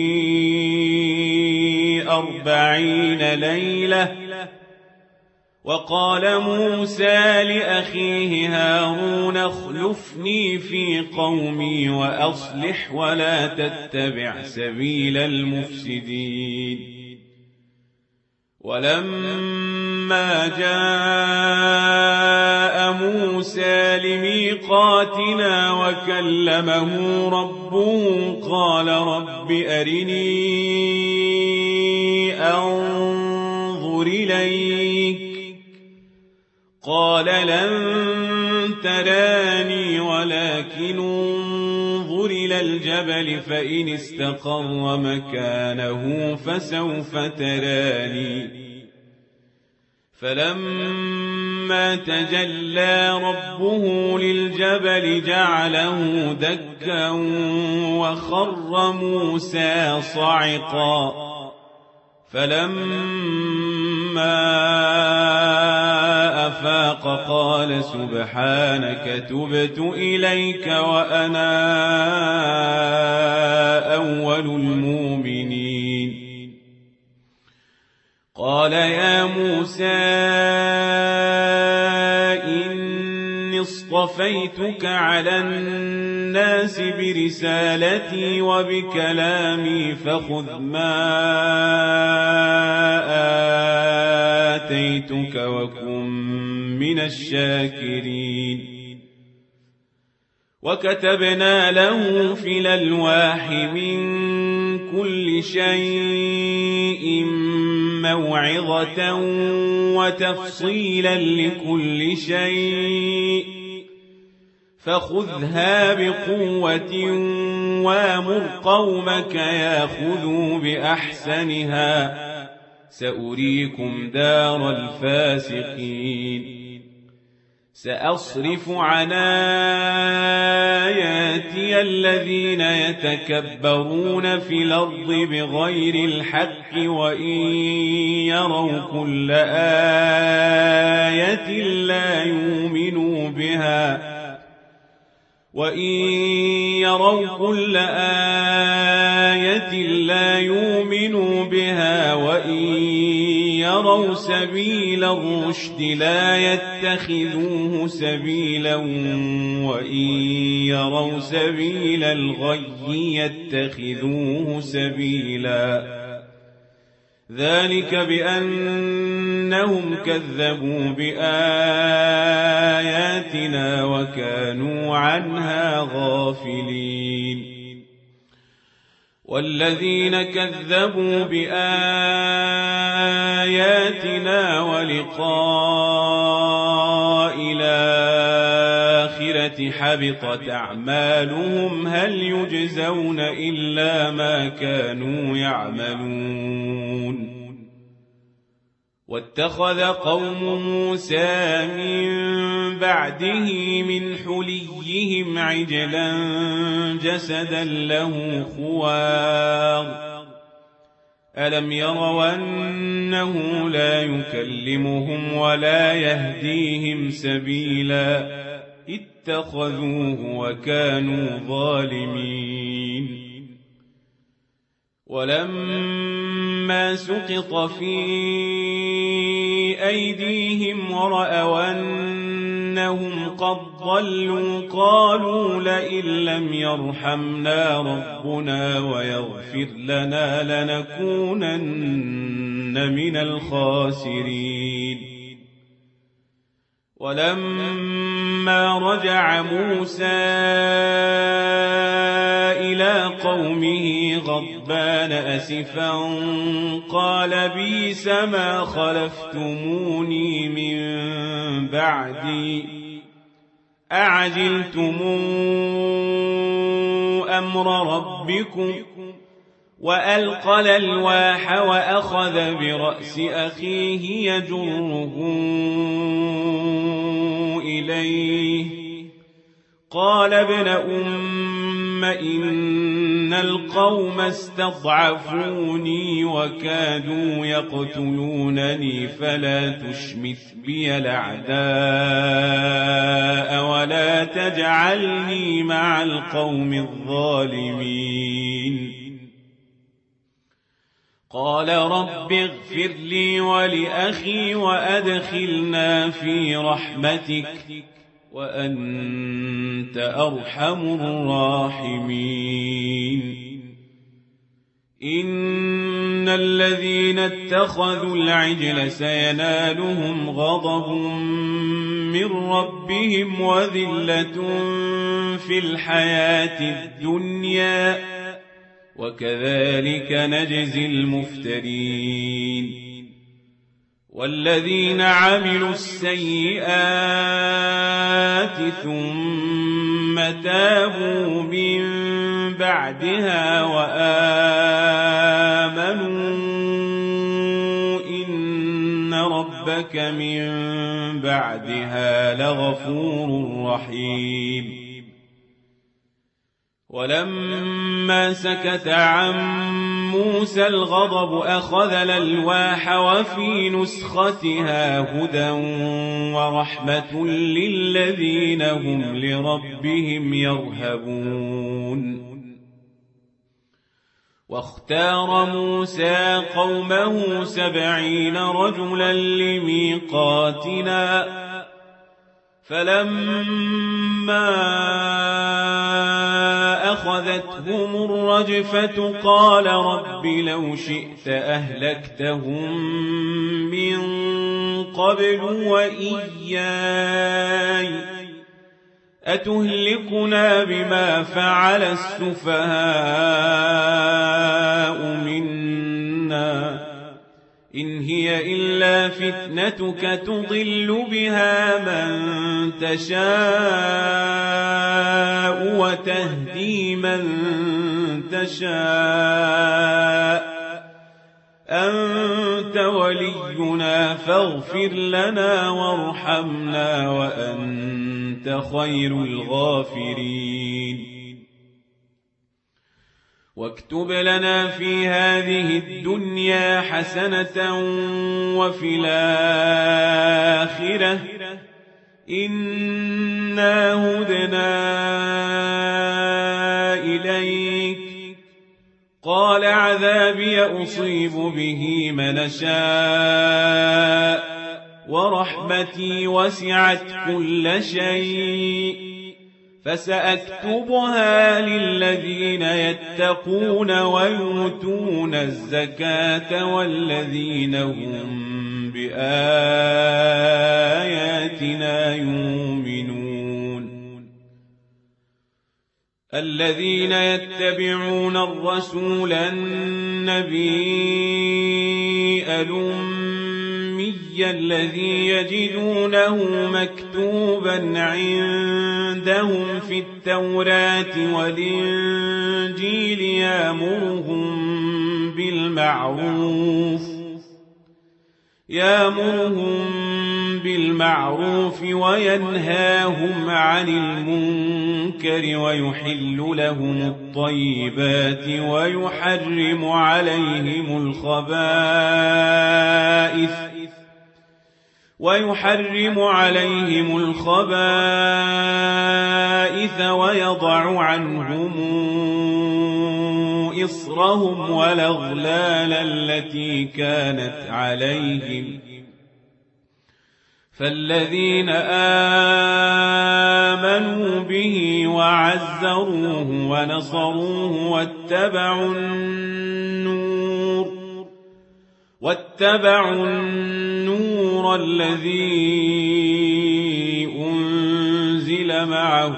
Speaker 1: 40 ليلة وقال موسى لأخيه هارون اخلفني في قومي وأصلح ولا تتبع سبيل المفسدين ولما جاء موسى لميقاتنا وكلمه ربه قال رب أرني أنظر إليك قال لن تراني ولكن انظر إلى الجبل فإن استقر مكانه فسوف تراني فلما تجلى ربه للجبل جعله دكا وخر موسى صعقا فلما أفاق قال سبحانك تبت إليك وأنا أول المؤمنين قال يا موسى إني اصطفيتك على الناس برسالتي وبكلامي فخذ ما آتيتك وكن من الشاكرين وكتبنا له في الألواح من كل شيء موعظة وتفصيلا لكل شيء فخذها بقوة وامر قومك ياخذوا بأحسنها سأريكم دار الفاسقين سأصرف عن آياتي الذين يتكبرون في الأرض بغير الحق وإن يروا كل آية لا يؤمنوا بها وإن يروا سبيل الرشد لا يتخذوه سبيلا وإن يروا سبيل الغي يتخذوه سبيلا ذلك بأنهم كذبوا بآياتنا وكانوا عنها غافلين والذين كذبوا بآياتنا ولقاء الآخرة حبطت أعمالهم هل يجزون إلا ما كانوا يعملون واتخذ قوم موسى من بعده من حليهم عجلا جسدا له خوار ألم يروا أنه لا يكلمهم ولا يهديهم سبيلا اتخذوه وكانوا ظالمين ولما سقط في أيديهم ورأوا أنهم إنهم قد ضلوا قالوا لئن لم يرحمنا ربنا ويغفر لنا لنكونن من الخاسرين. ولما رجع موسى إلى قومه غضبان أسفا قال بئس ما خلفتموني من بعدي أعجلتم أمر ربكم وألقى الألواح وأخذ برأس أخيه يجره إليه قال ابن أم إن القوم استضعفوني وكادوا يقتلونني فلا تشمت بي الأعداء ولا تجعلني مع القوم الظالمين. قال رب اغفر لي ولأخي وأدخلنا في رحمتك وأنت أرحم الراحمين. إن الذين اتخذوا العجل سينالهم غضب من ربهم وذلة في الحياة الدنيا وكذلك نجزي المفترين. والذين عملوا السيئات ثم تابوا من بعدها وآمنوا إن ربك من بعدها لغفور رحيم. ولما سكت عن موسى الغضب أخذ الألواح وفي نسختها هدى ورحمة للذين هم لربهم يرهبون. واختار موسى قومه 70 رجلا لميقاتنا فلما أخذتهم الرجفة قال رب لو شئت أهلكتهم من قبل وإياي أتهلكنا بما فعل السفهاء منا إن هي إلا فتنتك تضل بها من تشاء وتهدي من تشاء أنت ولينا فاغفر لنا وارحمنا وأنت خير الغافرين. واكتب لنا في هذه الدنيا حسنة وفي الآخرة إنا هدنا إليك قال عذابي أصيب به من شاء ورحمتي وسعت كل شيء فسأكتبها للذين يتقون ويؤتون الزكاة والذين هم بآياتنا يؤمنون. الذين يتبعون الرسول النبي الأمي الذي يجدونه مكتوبا عندهم في التوراة والإنجيل يأمرهم بالمعروف وينهاهم عن المنكر ويحل لهم الطيبات ويحرم عليهم الخبائث ويضع عنهم إصرهم والأغلال التي كانت عليهم فالذين وعزروه ونصروه واتبعوا النور الذي أنزل معه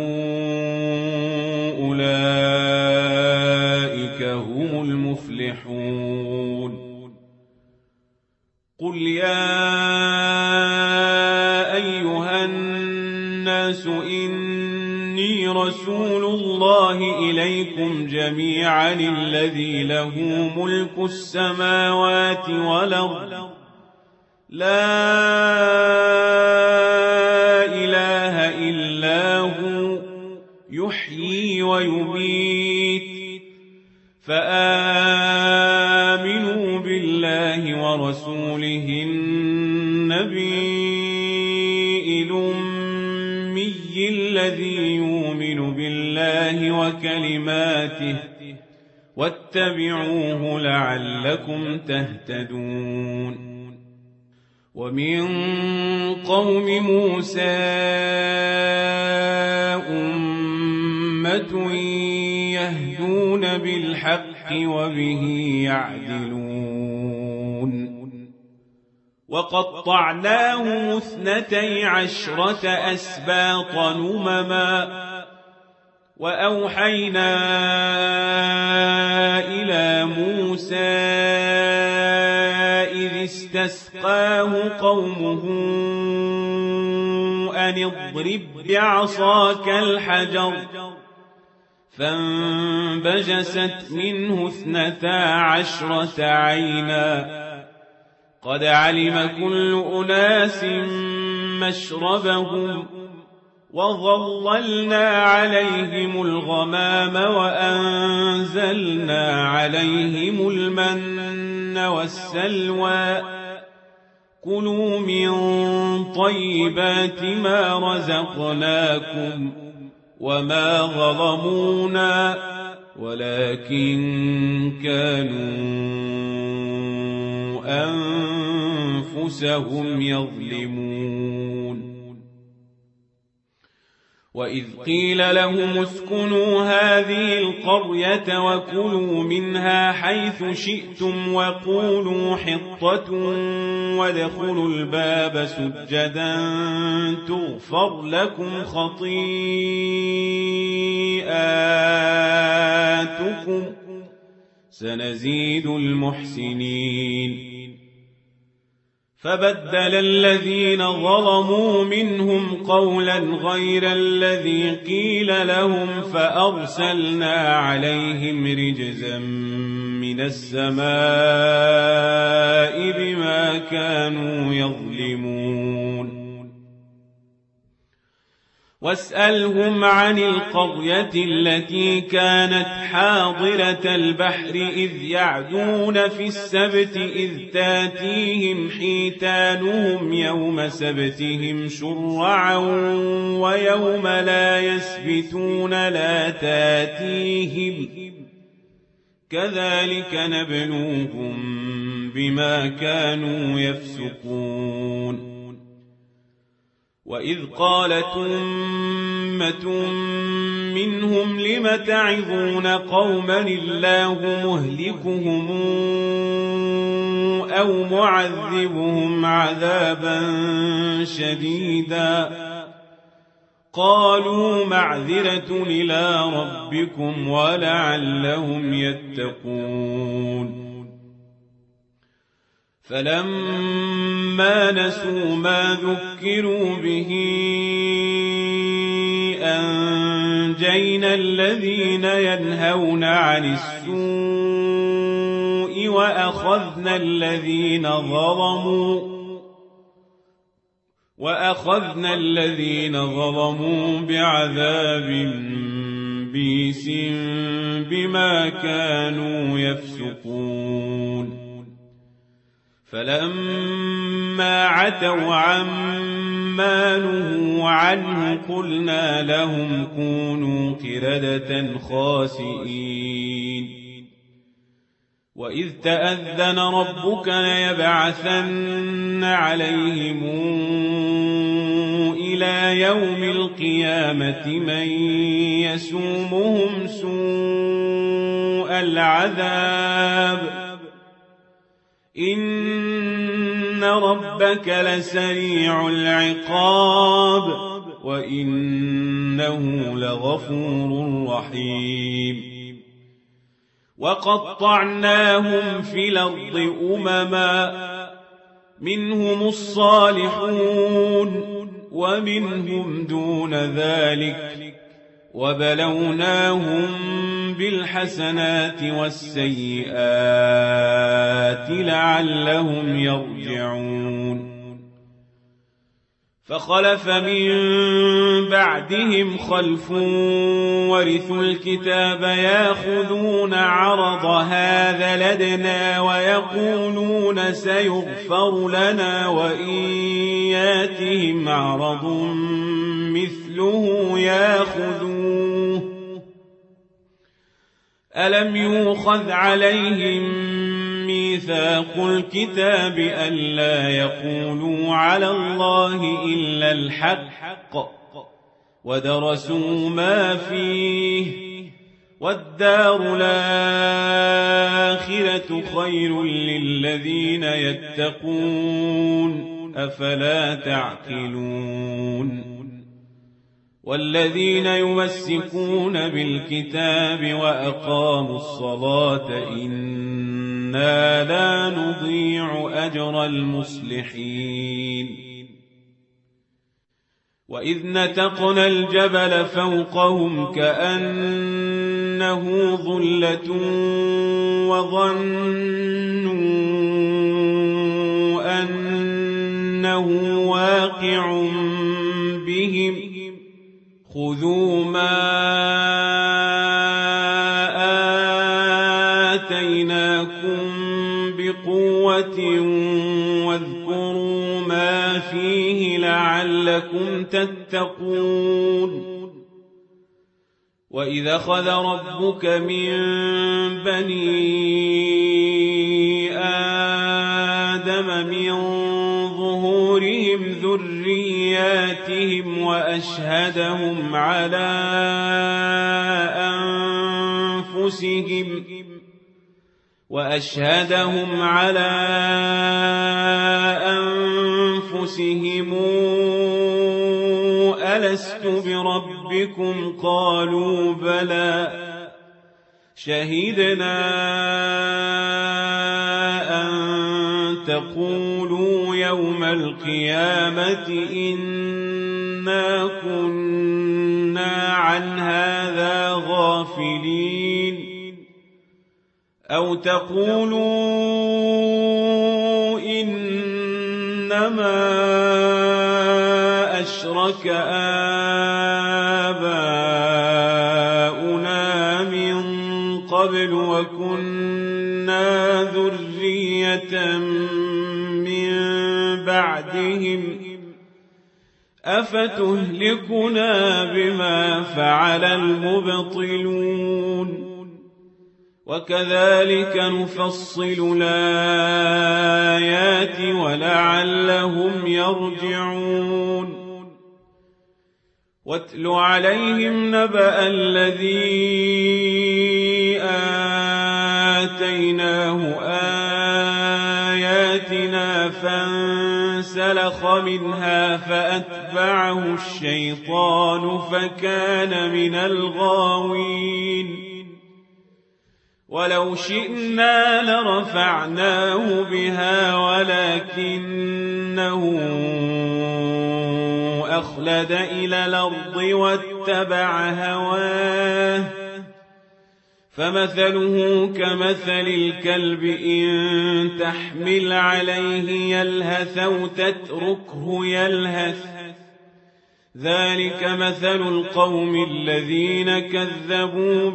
Speaker 1: أولئك هم المفلحون قل يا أيها الناس إني رسول الله إليكم جميعا الذي له ملك السماوات والأرض لا إله إلا هو يحيي ويميت فآمنوا بالله ورسوله النبي الأمي الذي يؤمن بالله وكلماته واتبعوه لعلكم تهتدون ومن قوم موسى أمة يهدون بالحق وبه يعدلون وقطعناهم 12 أسباط أمما وأوحينا إلى موسى إذ استسقاه قومه أن اضرب بعصاك الحجر فانبجست منه 12 عينا قد علم كل أناس مشربهم وظللنا عليهم الغمام وأنزلنا عليهم المن والسلوى كلوا من طيبات ما رزقناكم وما ظلمونا ولكن كانوا أنفسهم يظلمون وإذ قيل لهم اسكنوا هذه القرية وكلوا منها حيث شئتم وقولوا حطة وادخلوا الباب سجدا تغفر لكم خطيئاتكم سنزيد المحسنين فبدل الذين ظلموا منهم قولا غير الذي قيل لهم فأرسلنا عليهم رجزا من السماء بما كانوا يظلمون واسألهم عن القرية التي كانت حاضرة البحر إذ يعدون في السبت إذ تاتيهم حيتانهم يوم سبتهم شرعا ويوم لا يسبتون لا تاتيهم كذلك نبلوهم بما كانوا يفسقون وإذ قالت أمة منهم لم تعظون قوما الله مهلكهم أو معذبهم عذابا شديدا قالوا معذرة إلى ربكم ولعلهم يتقون فلما نسوا ما ذكروا به أنجينا الذين ينهون عن السوء وأخذنا الذين ظلموا بعذاب بئيس بما كانوا يفسقون فلما عتوا عما نهوا عنه قلنا لهم كونوا قردة خاسئين وإذ تأذن ربك ليبعثن عليهم إلى يوم القيامة من يسومهم سوء العذاب إن ربك لسريع العقاب وإنه لغفور رحيم وقطعناهم في الأرض أمما منهم الصالحون ومنهم دون ذلك وبلوناهم بالحسنات والسيئات لعلهم يرجعون فخلف من بعدهم خلف ورثوا الكتاب ياخذون عرض هذا لدنا ويقولون سيغفر لنا وإن ياتهم عرض مثله ياخذوه ألم يؤخذ عليهم ميثاق الكتاب ألا يقولوا على الله إلا الحق ودرسوا ما فيه والدار الآخرة خير للذين يتقون أفلا تعقلون والذين يمسكون بالكتاب وأقاموا الصلاة إنا لا نضيع أجر المصلحين وإذ نتقنا الجبل فوقهم كأنه ظلة وظنوا أنه واقع بهم خذوا ما آتيناكم بقوة واذكروا ما فيه لعلكم تتقون وإذا أخذ ربك من بني آدم من ظهورهم ذرياتهم وأشهدهم على أنفسهم ألست بربكم قالوا بلى شهدنا أن تقولوا يوم القيامة إنا كنا عن هذا غافلين أو تقولوا إنما أشرك آباؤنا من قبل وكنا ذرية من بعدهم أفتهلكنا بما فعل المبطلون وكذلك نفصل الآيات ولعلهم يرجعون واتل عليهم نبأ الذي آتيناه آياتنا فانسلخ منها فأتبعه الشيطان فكان من الغاوين ولو شئنا لرفعناه بها ولكنه أخلد إلى الأرض واتبع هواه فمثله كمثل الكلب إن تحمل عليه يلهث أو تتركه يلهث ذلك مثل القوم الذين كذبوا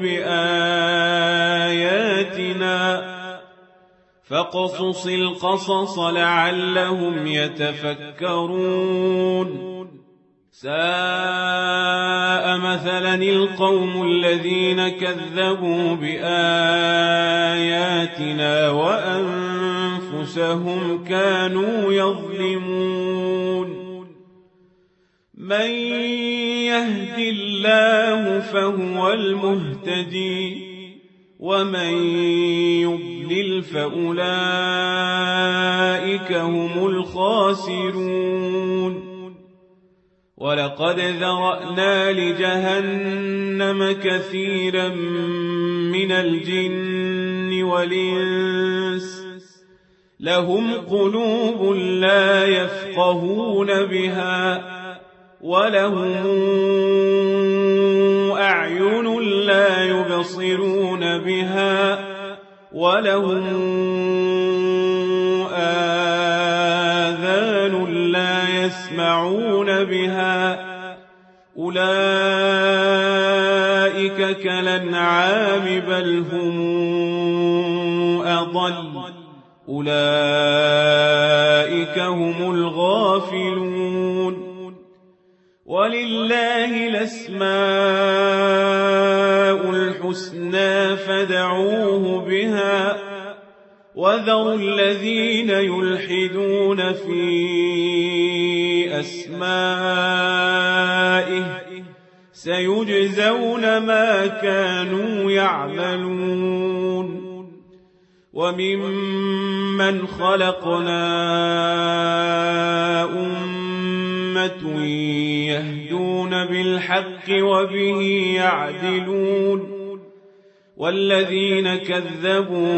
Speaker 1: بآياتنا فاقصص القصص لعلهم يتفكرون ساء مثلا القوم الذين كذبوا بآياتنا وأنفسهم كانوا يظلمون من يهد الله فهو المهتدي ومن يضلل فأولئك هم الخاسرون ولقد ذرأنا لجهنم كثيرا من الجن والإنس لهم قلوب لا يفقهون بها ولهم أعين لا يبصرون بها ولهم آذان لا يسمعون بها أولئك كالأنعام بل هم أضل أولئك هم الغافلون ولله الأسماء الحسنى فادعوه بها وذروا الذين يلحدون في أسمائه سيجزون ما كانوا يعملون وممن خلقنا أمة يهدون بالحق وبه يعدلون والذين كذبوا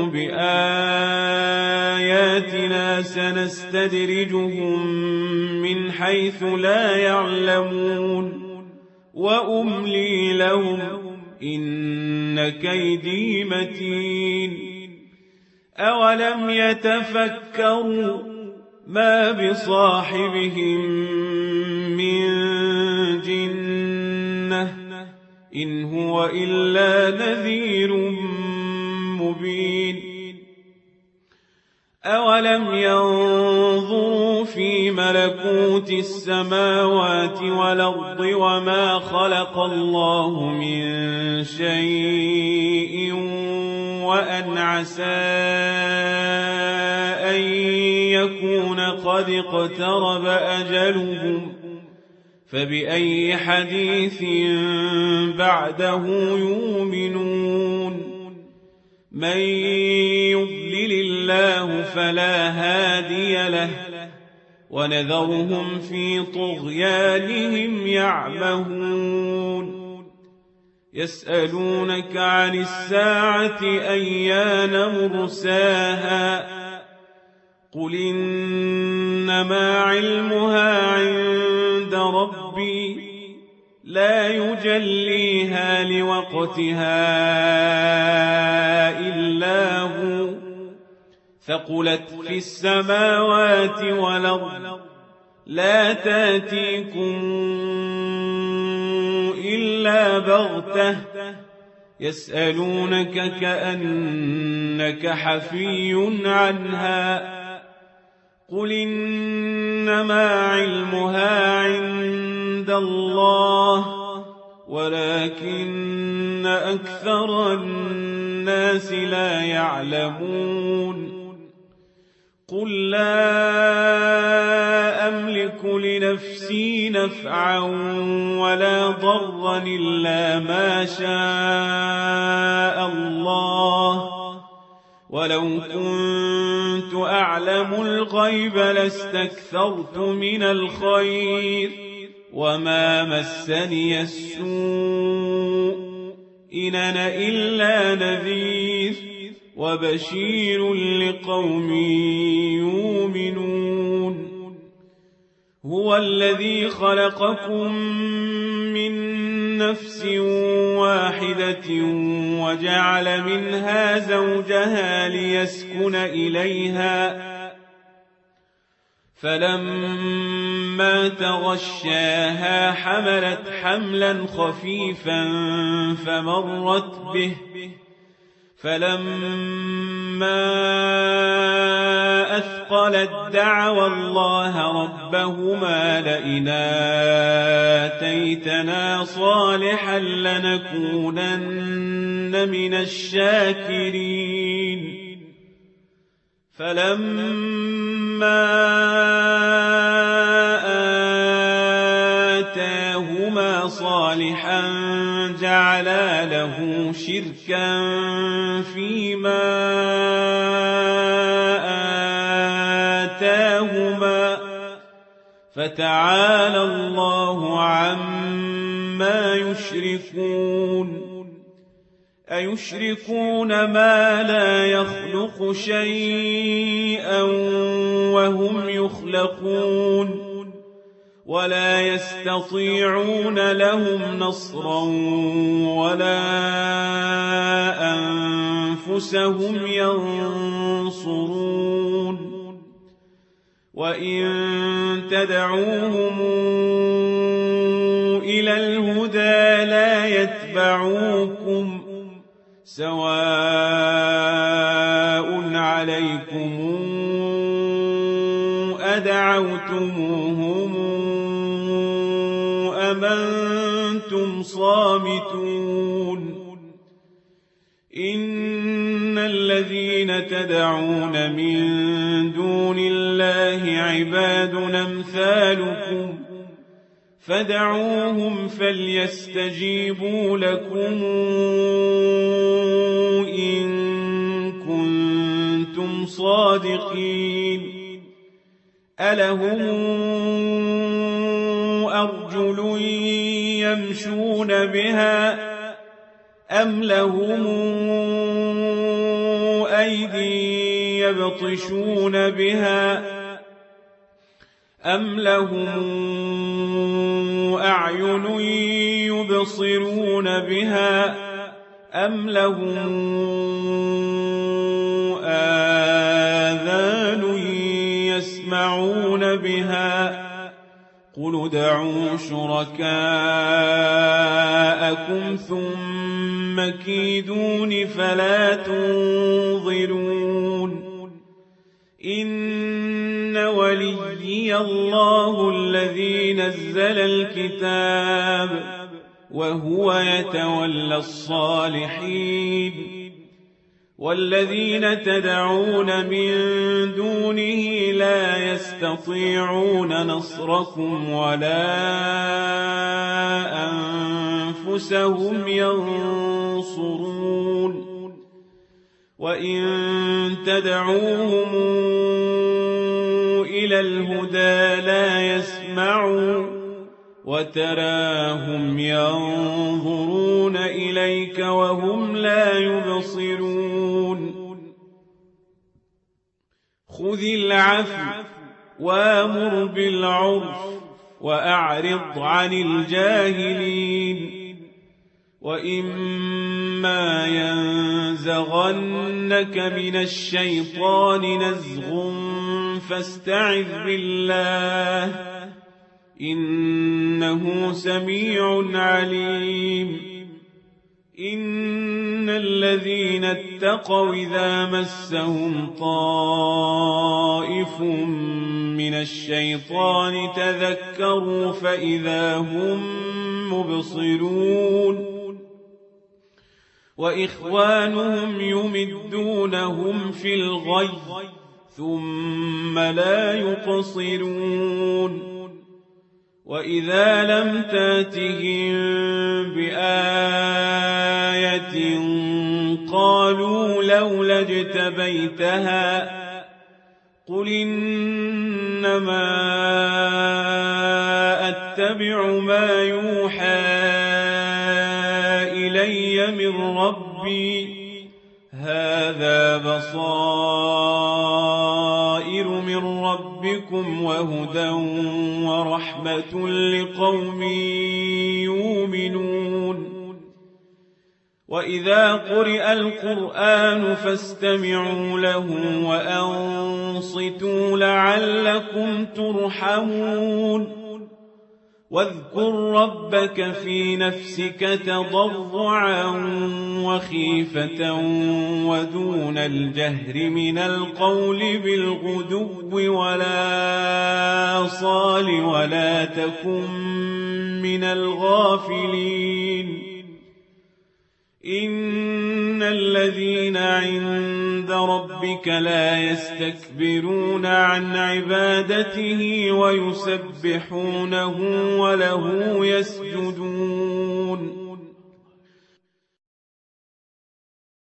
Speaker 1: بآياتنا سنستدرجهم من حيث لا يعلمون وأملي لهم إن كيدي متين أولم يتفكروا ما بصاحبهم من جنة إن هو إلا نذير مبين أولم ينظروا في ملكوت السماوات والأرض وما خلق الله من شيء وأن عسى أن يكون قد اقترب أجلهم فبأي حديث بعده يؤمنون من يضلل الله فلا هادي له ونذرهم في طغيانهم يعمهون يسألونك عن الساعة أيان مرساها قل إنما علمها عند ربي لا يجليها لوقتها إلا هو ثقلت في السماوات والأرض لا تأتيكم إلا بغتة يسألونك كأنك حفي عنها قل إنما علمها عند الله ولكن أكثر الناس لا يعلمون قل لا أملك لنفسي نفعا ولا ضرا إلا ما شاء الله ولو كنت أعلم الغيب لاستكثرت من الخير وما مسني السوء إن أنا إلا نذير وبشير لقوم يؤمنون هو الذي خلقكم من نفس واحدة وجعل منها زوجها ليسكن إليها فلما تغشاها حملت حملا خفيفا فمرت به فلما أثقلت دعوا الله ربهما لئن آتيتنا صالحا لنكونن من الشاكرين فلما صالحا جعلا له شركا فيما آتاهما فتعالى الله عما يشركون أيشركون ما لا يخلق شيئا وهم يخلقون ولا يستطيعون لهم نصرا ولا أنفسهم ينصرون وإن تدعوهم إلى الهدى لا يتبعوكم سواء عليكم أدعوتموهم أم أنتم صامتون إن الذين تدعون من دون الله عباد أمثالكم فدعوهم فليستجيبوا لكم إن كنتم صادقين ألهم أرجل يمشون بها أم لهم أيدي يبطشون بها أم لهم أعين يبصرون بها أم لهم آذان يسمعون بها قل ادعوا شركاءكم ثم كيدون فلا تنظرون إن وليي الله الذي نزل الكتاب وهو يتولى الصالحين والذين تدعون من دونه لا يستطيعون نصركم ولا أنفسهم ينصرون وإن تدعوهم إلى الهدى لا يسمعوا وتراهم ينظرون إليك وهم لا يبصرون خذ العفو وامر بالعرف وأعرض عن الجاهلين وإما ينزغنك من الشيطان نزغ فاستعذ بالله إنه سميع عليم إن الذين اتقوا إذا مسهم طائف من الشيطان تذكروا فإذا هم مبصرون وإخوانهم يمدونهم في الغي ثم لا يقصرون وإذا لم تاتهم بآية قالوا لولا اجتبيتها قل إنما أتبع ما يوحى إلي من ربي هذا بصائر من ربكم وهدى ورحمة لقوم يؤمنون وإذا قرئ القرآن فاستمعوا له وأنصتوا لعلكم ترحمون واذكر ربك في نفسك تضرعا وخيفة ودون الجهر من القول بالغدو ولا صال ولا تكن من الغافلين إن الذين عند ربك لا يستكبرون عن عبادته ويسبحونه وله يسجدون